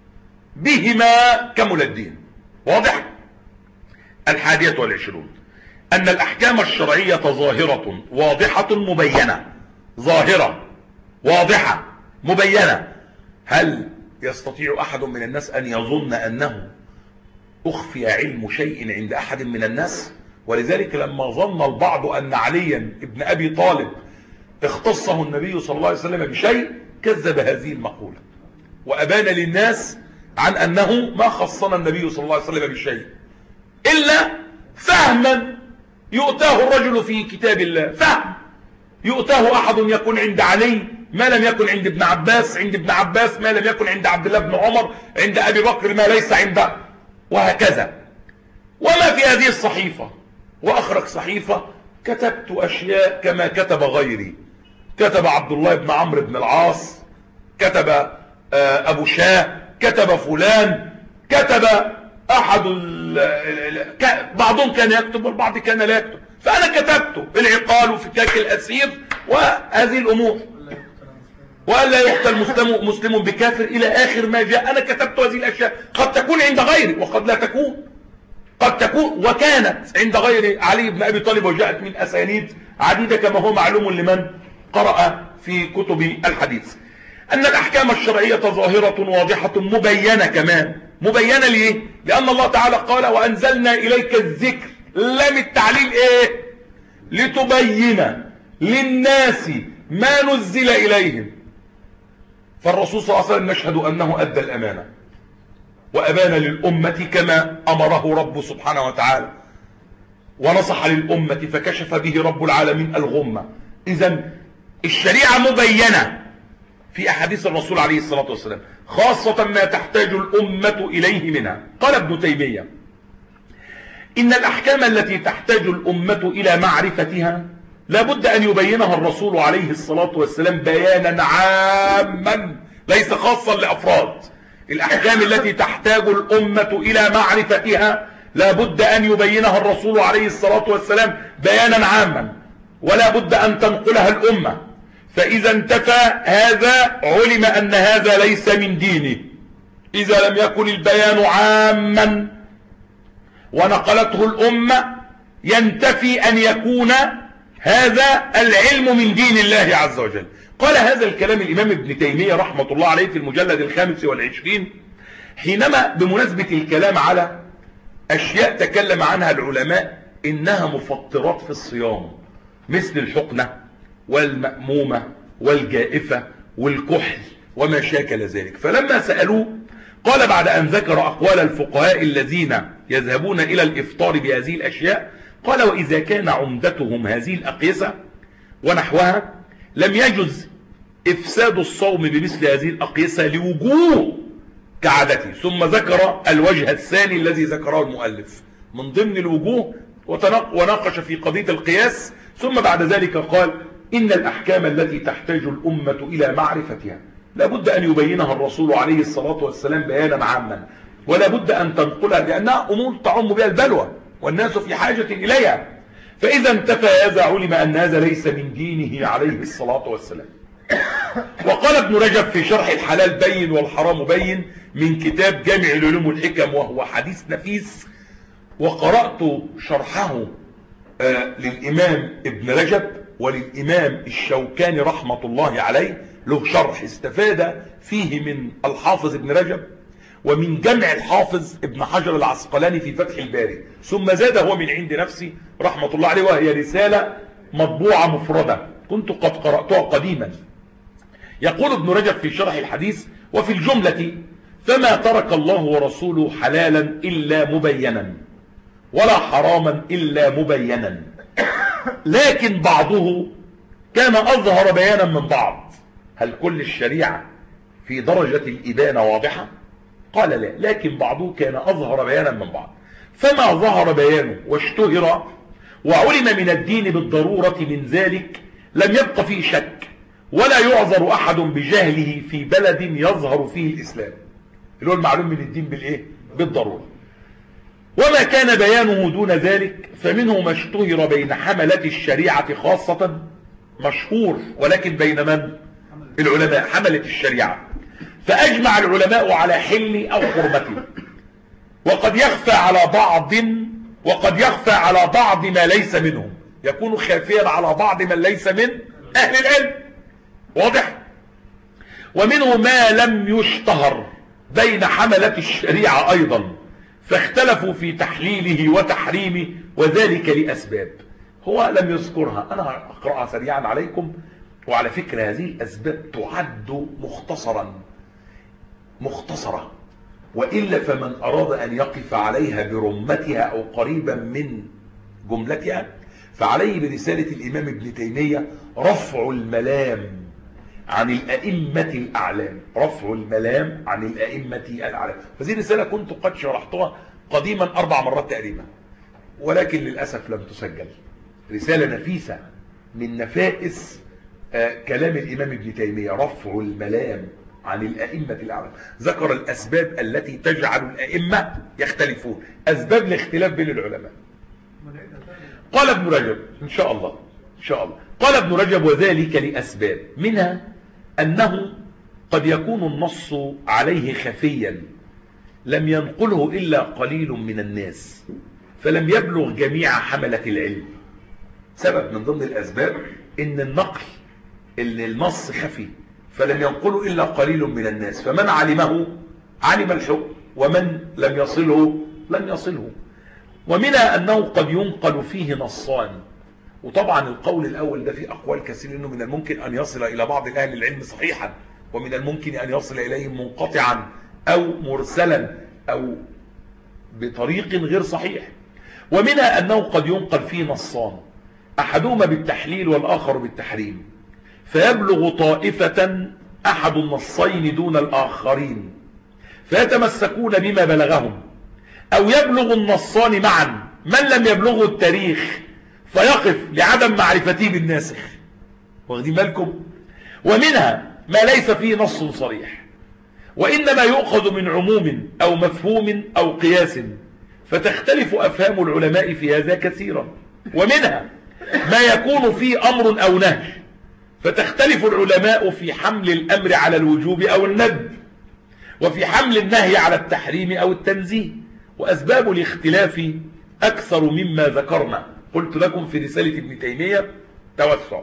بهما كمل الدين. واضح؟ الحادية والعشرون أن الأحكام الشرعية ظاهرة واضحة مبينة. ظاهرة واضحة مبينة. هل يستطيع أحد من الناس أن يظن أنه أخفي علم شيء عند أحد من الناس؟ ولذلك لما ظن البعض أن عليا ابن أبي طالب اختصه النبي صلى الله عليه وسلم بشيء، كذب هذه المقولة وأبان للناس عن أنه ما خصنا النبي صلى الله عليه وسلم بشيء إلا فهما يؤتاه الرجل في كتاب الله، فهم يؤتاه أحد يكون عند علي ما لم يكن عند ابن عباس، عند ابن عباس ما لم يكن عند عبد الله بن عمر، عند أبي بكر ما ليس عنده، وهكذا. وما في هذه الصحيفة، وأخرج صحيفة كتبت أشياء كما كتب غيري، كتب عبد الله بن عمرو بن العاص، كتب أبو شاه، كتب فلان، كتب أحد ال ال بعضهم كان يكتب والبعض كان لا يكتب، فأنا كتبته العقال وفكاك الأسير وهذه الأمور، وألا يقتل مسلم, مسلم بكافر إلى آخر ما جاء. أنا كتبت هذه الأشياء، قد تكون عند غيري وقد لا تكون، قد تكون وكانت عند غير علي بن أبي طالب وجاءت من أسانيد عديدة كما هو معلوم لمن قرأ في كتب الحديث. أن الأحكام الشرعية ظاهرة واضحة مبينة، كمان مبينة ليه؟ لأن الله تعالى قال وأنزلنا إليك الذكر، لم التعليل إيه؟ لتبين للناس ما نزل إليهم. فالرسول صلى الله عليه وسلم نشهد أنه أدى الأمانة وأبان للأمة كما أمره رب سبحانه وتعالى، ونصح للأمة فكشف به رب العالمين الغمة. إذن الشريعة مبينة في أحاديث الرسول عليه الصلاة والسلام، خاصة ما تحتاج الأمة إليه منها. قال ابن تيمية إن الأحكام التي تحتاج الأمة إلى معرفتها لابد أن يبينها الرسول عليه الصلاة والسلام بيانا عاما ليس خاصا لأفراد. الأحكام التي تحتاج الأمة إلى معرفتها لابد أن يبينها الرسول عليه الصلاة والسلام بيانا عاما، ولا بد أن تنقلها الأمة. فإذا انتفى هذا علم أن هذا ليس من دينه، إذا لم يكن البيان عاما ونقلته الأمة ينتفي أن يكون هذا العلم من دين الله عز وجل. قال هذا الكلام الإمام ابن تيمية رحمة الله عليه في المجلد الخامس والعشرين، حينما بمناسبة الكلام على أشياء تكلم عنها العلماء إنها مفطرات في الصيام، مثل الحقنة والمأمومة والجائفة والكحل وما شاكل ذلك. فلما سألوه قال بعد أن ذكر أقوال الفقهاء الذين يذهبون إلى الإفطار بهذه الأشياء، قال وإذا كان عمدتهم هذه الأقيسة ونحوها لم يجز إفساد الصوم بمثل هذه الأقيسة لوجوه كعادته. ثم ذكر الوجه الثاني الذي ذكره المؤلف من ضمن الوجوه وناقش في قضية القياس، ثم بعد ذلك قال إن الأحكام التي تحتاج الأمة إلى معرفتها لابد أن يبينها الرسول عليه الصلاة والسلام بيانا عاما، ولا بد أن تنقلها لأنها أمور تعم بها البلوى والناس في حاجة إليها. فإذا انتفى هذا علم أن هذا ليس من دينه عليه الصلاة والسلام. وقال ابن رجب في شرح الحلال بين والحرام بين من كتاب جامع العلوم والحكم، وهو حديث نفيس، وقرأت شرحه آه للإمام ابن رجب وللإمام الشوكاني رحمة الله عليه، له شرح استفاد فيه من الحافظ ابن رجب ومن جمع الحافظ ابن حجر العسقلاني في فتح الباري، ثم زاد هو من عند نفسي رحمة الله عليه، وهي رسالة مطبوعة مفردة كنت قد قرأتها قديما. يقول ابن رجب في شرح الحديث وفي الجملة فما ترك الله ورسوله حلالا إلا مبينا ولا حراما إلا مبينا، لكن بعضه كان أظهر بيانا من بعض. هل كل الشريعة في درجة الإبانة واضحة؟ قال لا، لكن بعضه كان أظهر بيانا من بعض. فما ظهر بيانه واشتهر وعلم من الدين بالضرورة من ذلك لم يبق فيه شك، ولا يعذر أحد بجهله في بلد يظهر فيه الإسلام، اللي هو المعلوم من الدين بالإيه؟ بالضرورة. وما كان بيانه دون ذلك فمنه ما اشتهر بين حملة الشريعة خاصة، مشهور ولكن بين من؟ العلماء حملة الشريعة، فأجمع العلماء على حل أو حرمته، وقد يخفى على بعض وقد يخفى على بعض ما ليس منهم، يكون خافيا على بعض من ليس من أهل العلم، واضح؟ ومنه ما لم يشتهر بين حملة الشريعة أيضا، فاختلفوا في تحليله وتحريمه، وذلك لأسباب هو لم يذكرها. أنا أقرأها سريعا عليكم وعلى فكرة هذه الأسباب تعد مختصرا مختصرة، وإلا فمن أراد أن يقف عليها برمتها أو قريبا من جملتها فعليه برسالة الإمام ابن تيمية رفع الملام عن الأئمة الأعلام، رفع الملام عن الأئمة الأعلام. هذه الرسالة كنت قد شرحتها قديما أربع مرات تقريبا، ولكن للأسف لم تسجل. رسالة نفيسة من نفائس آه كلام الإمام ابن تيمية، رفع الملام عن الأئمة الأعلام. ذكر الأسباب التي تجعل الأئمة يختلفون، أسباب الاختلاف بين العلماء. قال ابن رجب إن شاء الله إن شاء الله قال ابن رجب وذلك لأسباب، منها أنه قد يكون النص عليه خفيا لم ينقله إلا قليل من الناس فلم يبلغ جميع حملة العلم. سبب من ضمن الأسباب إن النقل إن النص خفي فلم ينقله إلا قليل من الناس، فمن علمه علم الحكم ومن لم يصله لم يصله. ومنها أنه قد ينقل فيه نصان، وطبعا القول الأول ده فيه أقوال كثير، إنه من الممكن أن يصل إلى بعض أهل العلم صحيحا، ومن الممكن أن يصل إليهم منقطعا أو مرسلا أو بطريق غير صحيح. ومنها أنه قد ينقل فيه نصان أحدهما بالتحليل والآخر بالتحريم، فيبلغ طائفة أحد النصين دون الآخرين فيتمسكون بما بلغهم، أو يبلغ النصان معا من لم يبلغه التاريخ فيقف لعدم معرفته بالناسخ. واخدين بالكم؟ ومنها ما ليس فيه نص صريح وإنما يؤخذ من عموم أو مفهوم أو قياس، فتختلف أفهام العلماء في هذا كثيرا. ومنها ما يكون فيه أمر أو نهي، فتختلف العلماء في حمل الأمر على الوجوب أو الندب، وفي حمل النهي على التحريم أو التنزيه. وأسباب الاختلاف أكثر مما ذكرنا، قلت لكم في رسالة ابن تيمية توسع.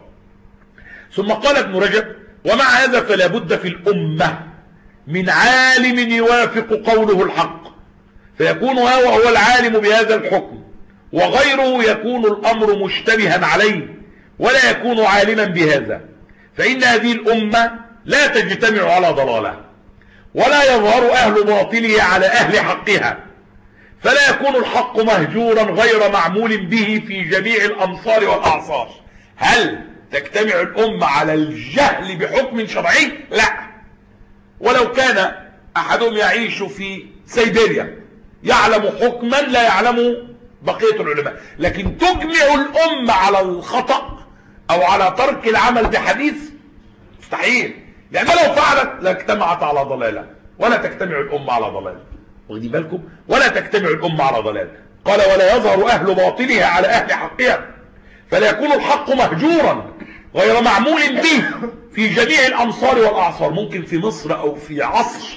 ثم قال ابن رجب ومع هذا فلا بد في الأمة من عالم يوافق قوله الحق فيكون هو هو العالم بهذا الحكم، وغيره يكون الأمر مشتبها عليه ولا يكون عالما بهذا، فإن هذه الأمة لا تجتمع على ضلالة ولا يظهر أهل باطلها على أهل حقها، فلا يكون الحق مهجورا غير معمول به في جميع الأمصار والأعصار. هل تجتمع الأمة على الجهل بحكم شرعي؟ لا. ولو كان أحدهم يعيش في سيبيريا يعلم حكما لا يعلم بقية العلماء، لكن تجمع الأمة على الخطأ أو على ترك العمل بحديث مستحيل، لأن لو فعلت لاجتمعت على ضلالة، ولا تجتمع الأمة على ضلالة. واخدين بالكم؟ ولا تجتمع الأمة على ضلالة. قال ولا يظهر أهل باطلها على أهل حقها، فلا يكون الحق مهجورا غير معمول به في جميع الأمصار والأعصار. ممكن في مصر أو في عصر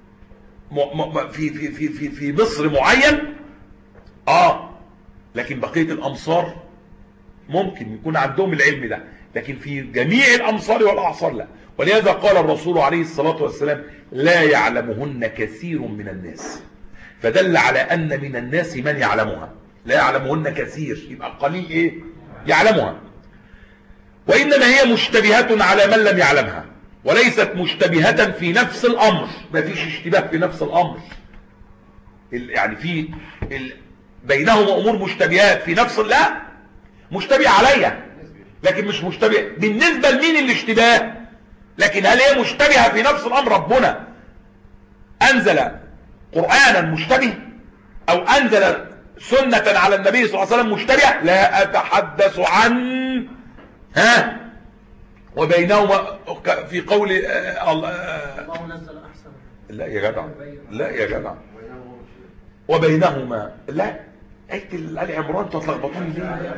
في في في في في مصر معين اه لكن بقية الأمصار ممكن يكون عندهم العلم ده، لكن في جميع الأمصار والأعصار لا. ولهذا قال الرسول عليه الصلاة والسلام لا يعلمهن كثير من الناس، فدل على أن من الناس من يعلمها. لا يعلمهن كثير يبقى قليل ايه يعلمها. وإنما هي مشتبهة على من لم يعلمها، وليست مشتبهة في نفس الأمر. ما فيش اشتباه في نفس الأمر، يعني في بينهما أمور مشتبهات في نفس، لا مشتبه عليها لكن مش مشتبه بالنسبة لمين الاشتباه. لكن هل هي مشتبهة في نفس الأمر؟ ربنا أنزل قرآنا مشتبه أو أنزل سنة على النبي صلى الله عليه وسلم مشتبه؟ لا أتحدث عن ها وبينهما في قول الله نزل أحسن. لا يا جدع لا يا جدع وبينهما لا آية آل عمران انتوا هتلخبطوني ليه؟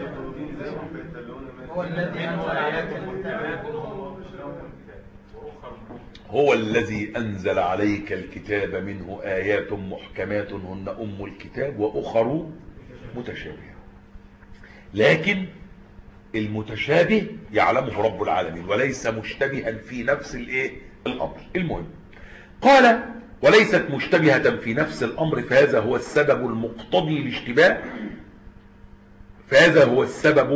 هو الذي أنزل عليكم هو الذي أنزل عليك الكتاب منه آيات محكمات هن أم الكتاب وأخر متشابهة. لكن المتشابه يعلمه رب العالمين وليس مشتبها في نفس الايه الأمر. المهم قال وليست مشتبهة في نفس الأمر، فهذا هو السبب المقتضي الاشتباه فهذا هو السبب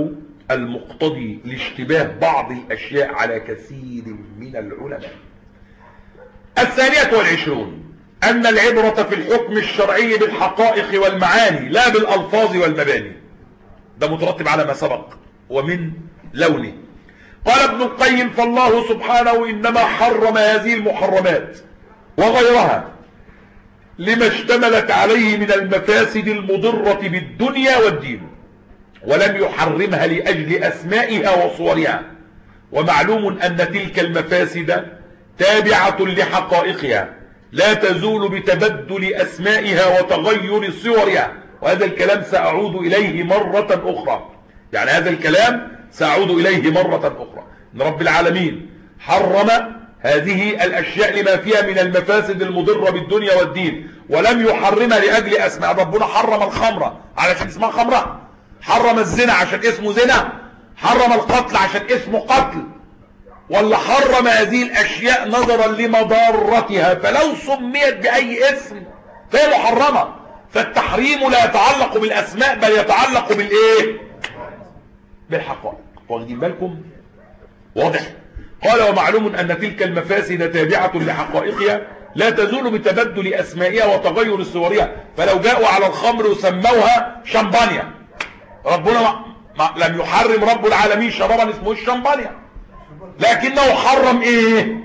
المقتضي لاشتباه بعض الأشياء على كثير من العلماء. الثانية والعشرون أن العبرة في الحكم الشرعي بالحقائق والمعاني لا بالألفاظ والمباني. ده مترتب على ما سبق ومن لونه. قال ابن القيم: فالله سبحانه إنما حرم هذه المحرمات وغيرها لما اشتملت عليه من المفاسد المضرة بالدنيا والدين، ولم يحرمها لأجل أسمائها وصورها. ومعلوم أن تلك المفاسد تابعة لحقائقها لا تزول بتبدل أسمائها وتغير صورها. وهذا الكلام سأعود إليه مرة أخرى، يعني هذا الكلام سأعود إليه مرة أخرى. إن رب العالمين حرم هذه الأشياء لما فيها من المفاسد المضرة بالدنيا والدين، ولم يحرمها لأجل أسماء. ربنا حرم الخمرة علشان اسمها خمرة، حرم الزنا عشان اسمه زنا، حرم القتل عشان اسمه قتل، ولا حرم هذه الأشياء نظرا لمضارتها، فلو سميت بأي اسم فهي محرمة. فالتحريم لا يتعلق بالأسماء بل يتعلق بالإيه؟ بالحقائق. واخدين بالكم؟ واضح؟ قال: ومعلوم أن تلك المفاسد تابعة لحقائقها لا تزول بتبدل أسمائها وتغير صورها. فلو جاءوا على الخمر وسموها شمبانيا، ربنا ما ما لم يحرم رب العالمين شرابا اسمه الشمبانيا، لكنه حرم ايه؟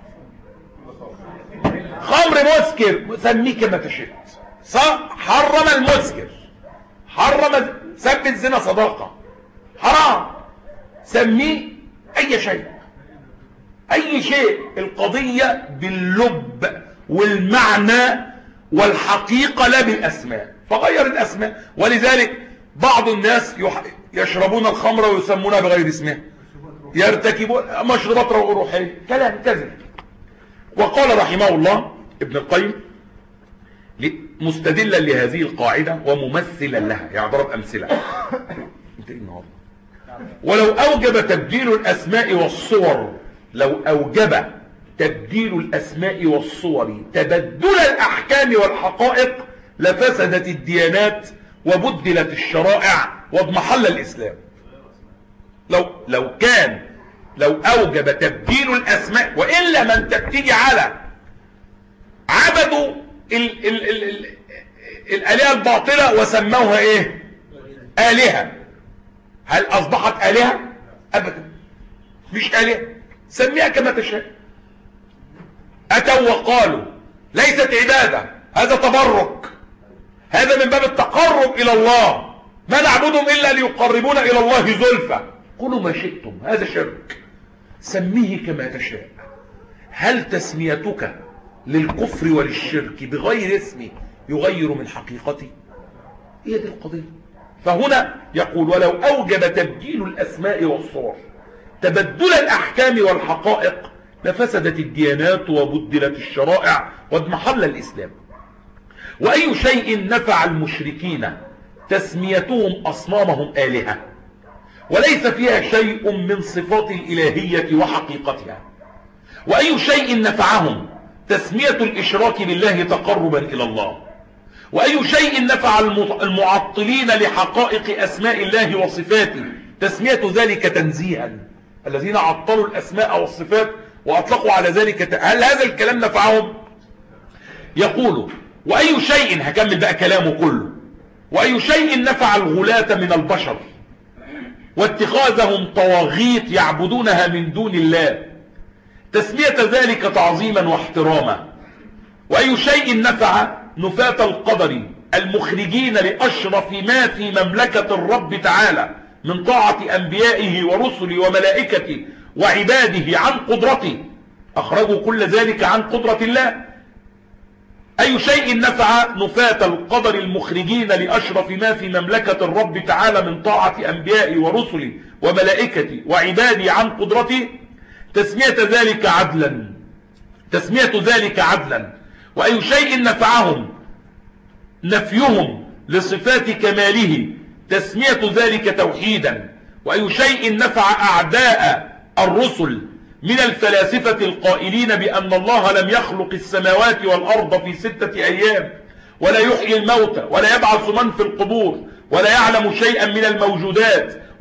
خمر مسكر، سميه كما تشاء. حرم المسكر، حرم سب الزنا صداقة، حرام، سميه اي شيء، اي شيء. القضية باللب والمعنى والحقيقة لا بالاسماء، فغير الاسماء. ولذلك بعض الناس يشربون الخمر ويسمونها بغير اسمها، يرتكبون مشروبات روحية، كلام كذب. وقال رحمه الله ابن القيم مستدلا لهذه القاعدة وممثلا لها، يعني ضرب أمثلة. ولو أوجب تبديل الأسماء والصور، لو أوجب تبديل الأسماء والصور تبدل الأحكام والحقائق لفسدت الديانات وبدلت الشرائع واضمحل الإسلام. لو لو كان لو أوجب تبديل الأسماء، وإلا من تبتدي على عبدوا ال ال ال ال الآلهة الباطلة وسموها إيه؟ آلهة. هل أصبحت آلهة؟ أبدا، مش آلهة، سميها كما تشاء. أتوا وقالوا ليست عبادة، هذا تبرك، هذا من باب التقرب إلى الله، ما نعبدهم إلا ليقربونا إلى الله زلفى. قولوا ما شئتم، هذا شرك، سميه كما تشاء. هل تسميتك للكفر وللشرك بغير اسمه يغير من حقيقته؟ هي دي القضية. فهنا يقول: ولو أوجب تبديل الأسماء والصور تبدل الأحكام والحقائق لفسدت الديانات وبدلت الشرائع واضمحل الإسلام. وأي شيء نفع المشركين تسميتهم أصنامهم آلهة وليس فيها شيء من صفات الإلهية وحقيقتها. وأي شيء نفعهم تسمية الإشراك بالله تقربا إلى الله. وأي شيء نفع المعطلين لحقائق أسماء الله وصفاته تسمية ذلك تنزيها. الذين عطلوا الأسماء والصفات وأطلقوا على ذلك، هل هذا الكلام نفعهم؟ يقول: وأي شيء، هكمل بقى كلامه كله، وأي شيء نفع الغلاة من البشر واتخاذهم طواغيت يعبدونها من دون الله تسمية ذلك تعظيما واحتراما. وأي شيء نفع نفاة القدر المخرجين لأشرف ما في مملكة الرب تعالى من طاعة أنبيائه ورسله وملائكته وعباده عن قدرته، أخرجوا كل ذلك عن قدرة الله. أي شيء نفع نفاة القدر المخرجين لأشرف ما في مملكة الرب تعالى من طاعة أنبيائه ورسله وملائكته وعباده عن قدرته تسمية ذلك عدلا تسمية ذلك عدلا. وأي شيء نفعهم نفيهم لصفات كماله تسمية ذلك توحيدا. وأي شيء نفع أعداء الرسل من الفلاسفة القائلين بأن الله لم يخلق السماوات والأرض في ستة أيام ولا يحيي الموتى ولا يبعث من في القبور ولا يعلم شيئا من الموجودات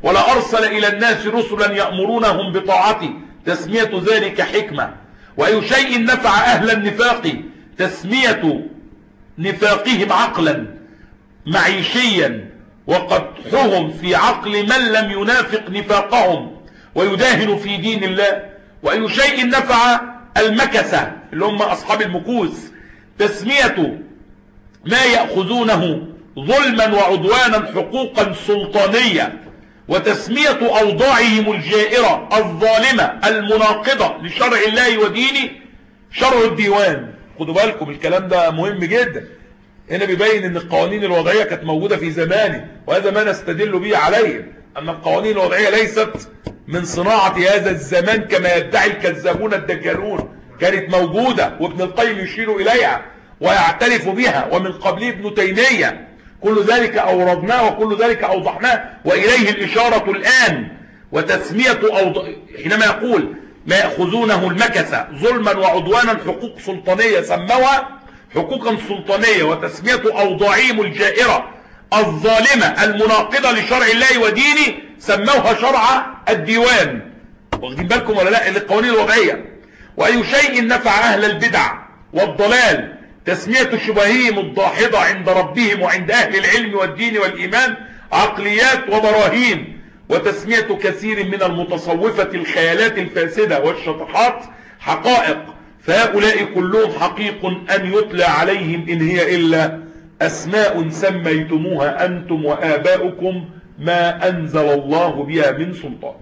ولا أرسل إلى الناس رسلا يأمرونهم بطاعته، تسمية ذلك حكمة. وأي شيء نفع أهل النفاق، تسمية نفاقهم عقلا معيشيا، وقدحهم في عقل من لم ينافق نفاقهم ويداهن في دين الله. وأي شيء نفع المكسة اللي هم أصحاب المكوس، تسمية ما يأخذونه ظلما وعدوانا حقوقا سلطانية، وتسمية أوضاعهم الجائرة الظالمة المناقضة لشرع الله ودينه شرع الديوان. خدوا بالكم الكلام ده مهم جدا. هنا بيبين ان القوانين الوضعية كانت موجودة في زمانه، وهذا ما نستدل به عليه، ان القوانين الوضعية ليست من صناعة هذا الزمان كما يدعي الكذابون الدجالون، كانت موجودة وابن القيم يشير إليها ويعترف بها، ومن قبله ابن تيمية. كل ذلك أوردناه وكل ذلك أوضحناه وإليه الإشارة الآن. وتسمية أوض... حينما يقول ما يأخذونه المكسة ظلما وعدوانا حقوق سلطانية سموها حقوقا سلطانية، وتسمية أوضاعهم الجائرة الظالمة المناقضة لشرع الله ودينه سموها شرع الديوان. واخدين بالكم ولا لا؟ القوانين الوضعية. وأي شيء نفع أهل البدع والضلال، تسمية شبههم الداحضة عند ربهم وعند أهل العلم والدين والإيمان عقليات وبراهين، وتسمية كثير من المتصوفة الخيالات الفاسدة والشطحات حقائق، فهؤلاء كلهم حقيق أن يتلى عليهم إن هي إلا أسماء سميتموها أنتم وآباؤكم ما أنزل الله بها من سلطان.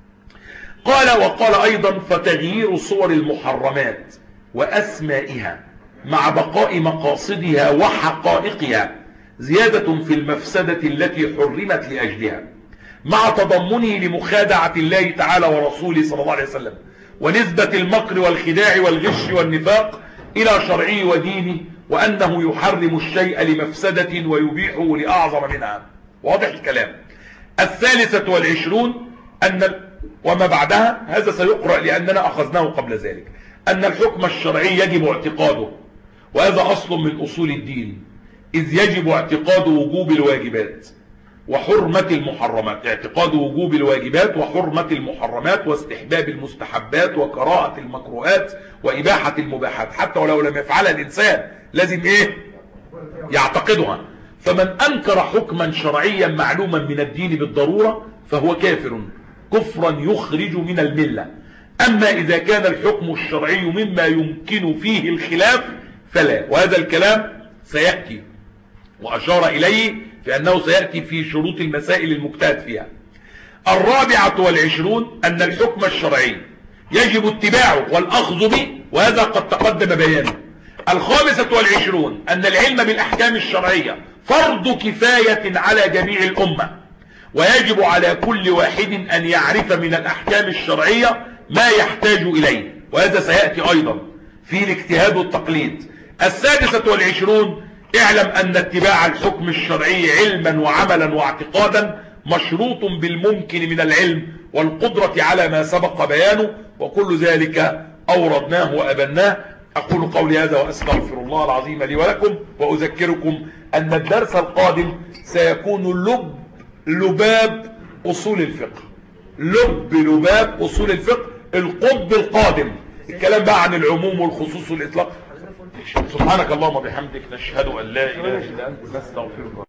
قال وقال أيضا فتغيير صور المحرمات وأسمائها مع بقاء مقاصدها وحقائقها زيادة في المفسدة التي حرمت لأجلها، مع تضمنه لمخادعة الله تعالى ورسوله صلى الله عليه وسلم، ونسبة المكر والخداع والغش والنفاق إلى شرعه ودينه، وأنه يحرم الشيء لمفسدة ويبيحه لأعظم منها. واضح الكلام. الثالثة والعشرون أن وما بعدها هذا سيقرأ لأننا أخذناه قبل ذلك، أن الحكم الشرعي يجب اعتقاده، وهذا أصل من أصول الدين، إذ يجب اعتقاد وجوب الواجبات وحرمة المحرمات، اعتقاد وجوب الواجبات وحرمة المحرمات واستحباب المستحبات وكراهة المكروهات وإباحة المباحات، حتى ولو لم يفعلها الإنسان لازم إيه؟ يعتقدها. فمن أنكر حكما شرعيا معلوما من الدين بالضرورة فهو كافر كفرا يخرج من الملة. أما إذا كان الحكم الشرعي مما يمكن فيه الخلاف فلا، وهذا الكلام سيأتي وأشار إليه في أنه سيأتي في شروط المسائل المجتهد فيها. الرابعة والعشرون أن الحكم الشرعي يجب اتباعه والأخذ به، وهذا قد تقدم بيانه. الخامسة والعشرون أن العلم بالأحكام الشرعية فرض كفاية على جميع الأمة، ويجب على كل واحد أن يعرف من الأحكام الشرعية ما يحتاج إليه، وهذا سيأتي أيضا في الاجتهاد والتقليد. السادسة والعشرون اعلم أن اتباع الحكم الشرعي علما وعملا واعتقادا مشروط بالممكن من العلم والقدرة على ما سبق بيانه، وكل ذلك أوردناه وأبناه. أقول قولي هذا وأستغفر الله العظيم لي ولكم، وأذكركم أن الدرس القادم سيكون لب لباب أصول الفقه، لب لباب أصول الفقه القطب القادم، الكلام بقى عن العموم والخصوص والإطلاق. سبحانك اللهم وبحمدك نشهد أن لا إله إلا أنت نستغفرك.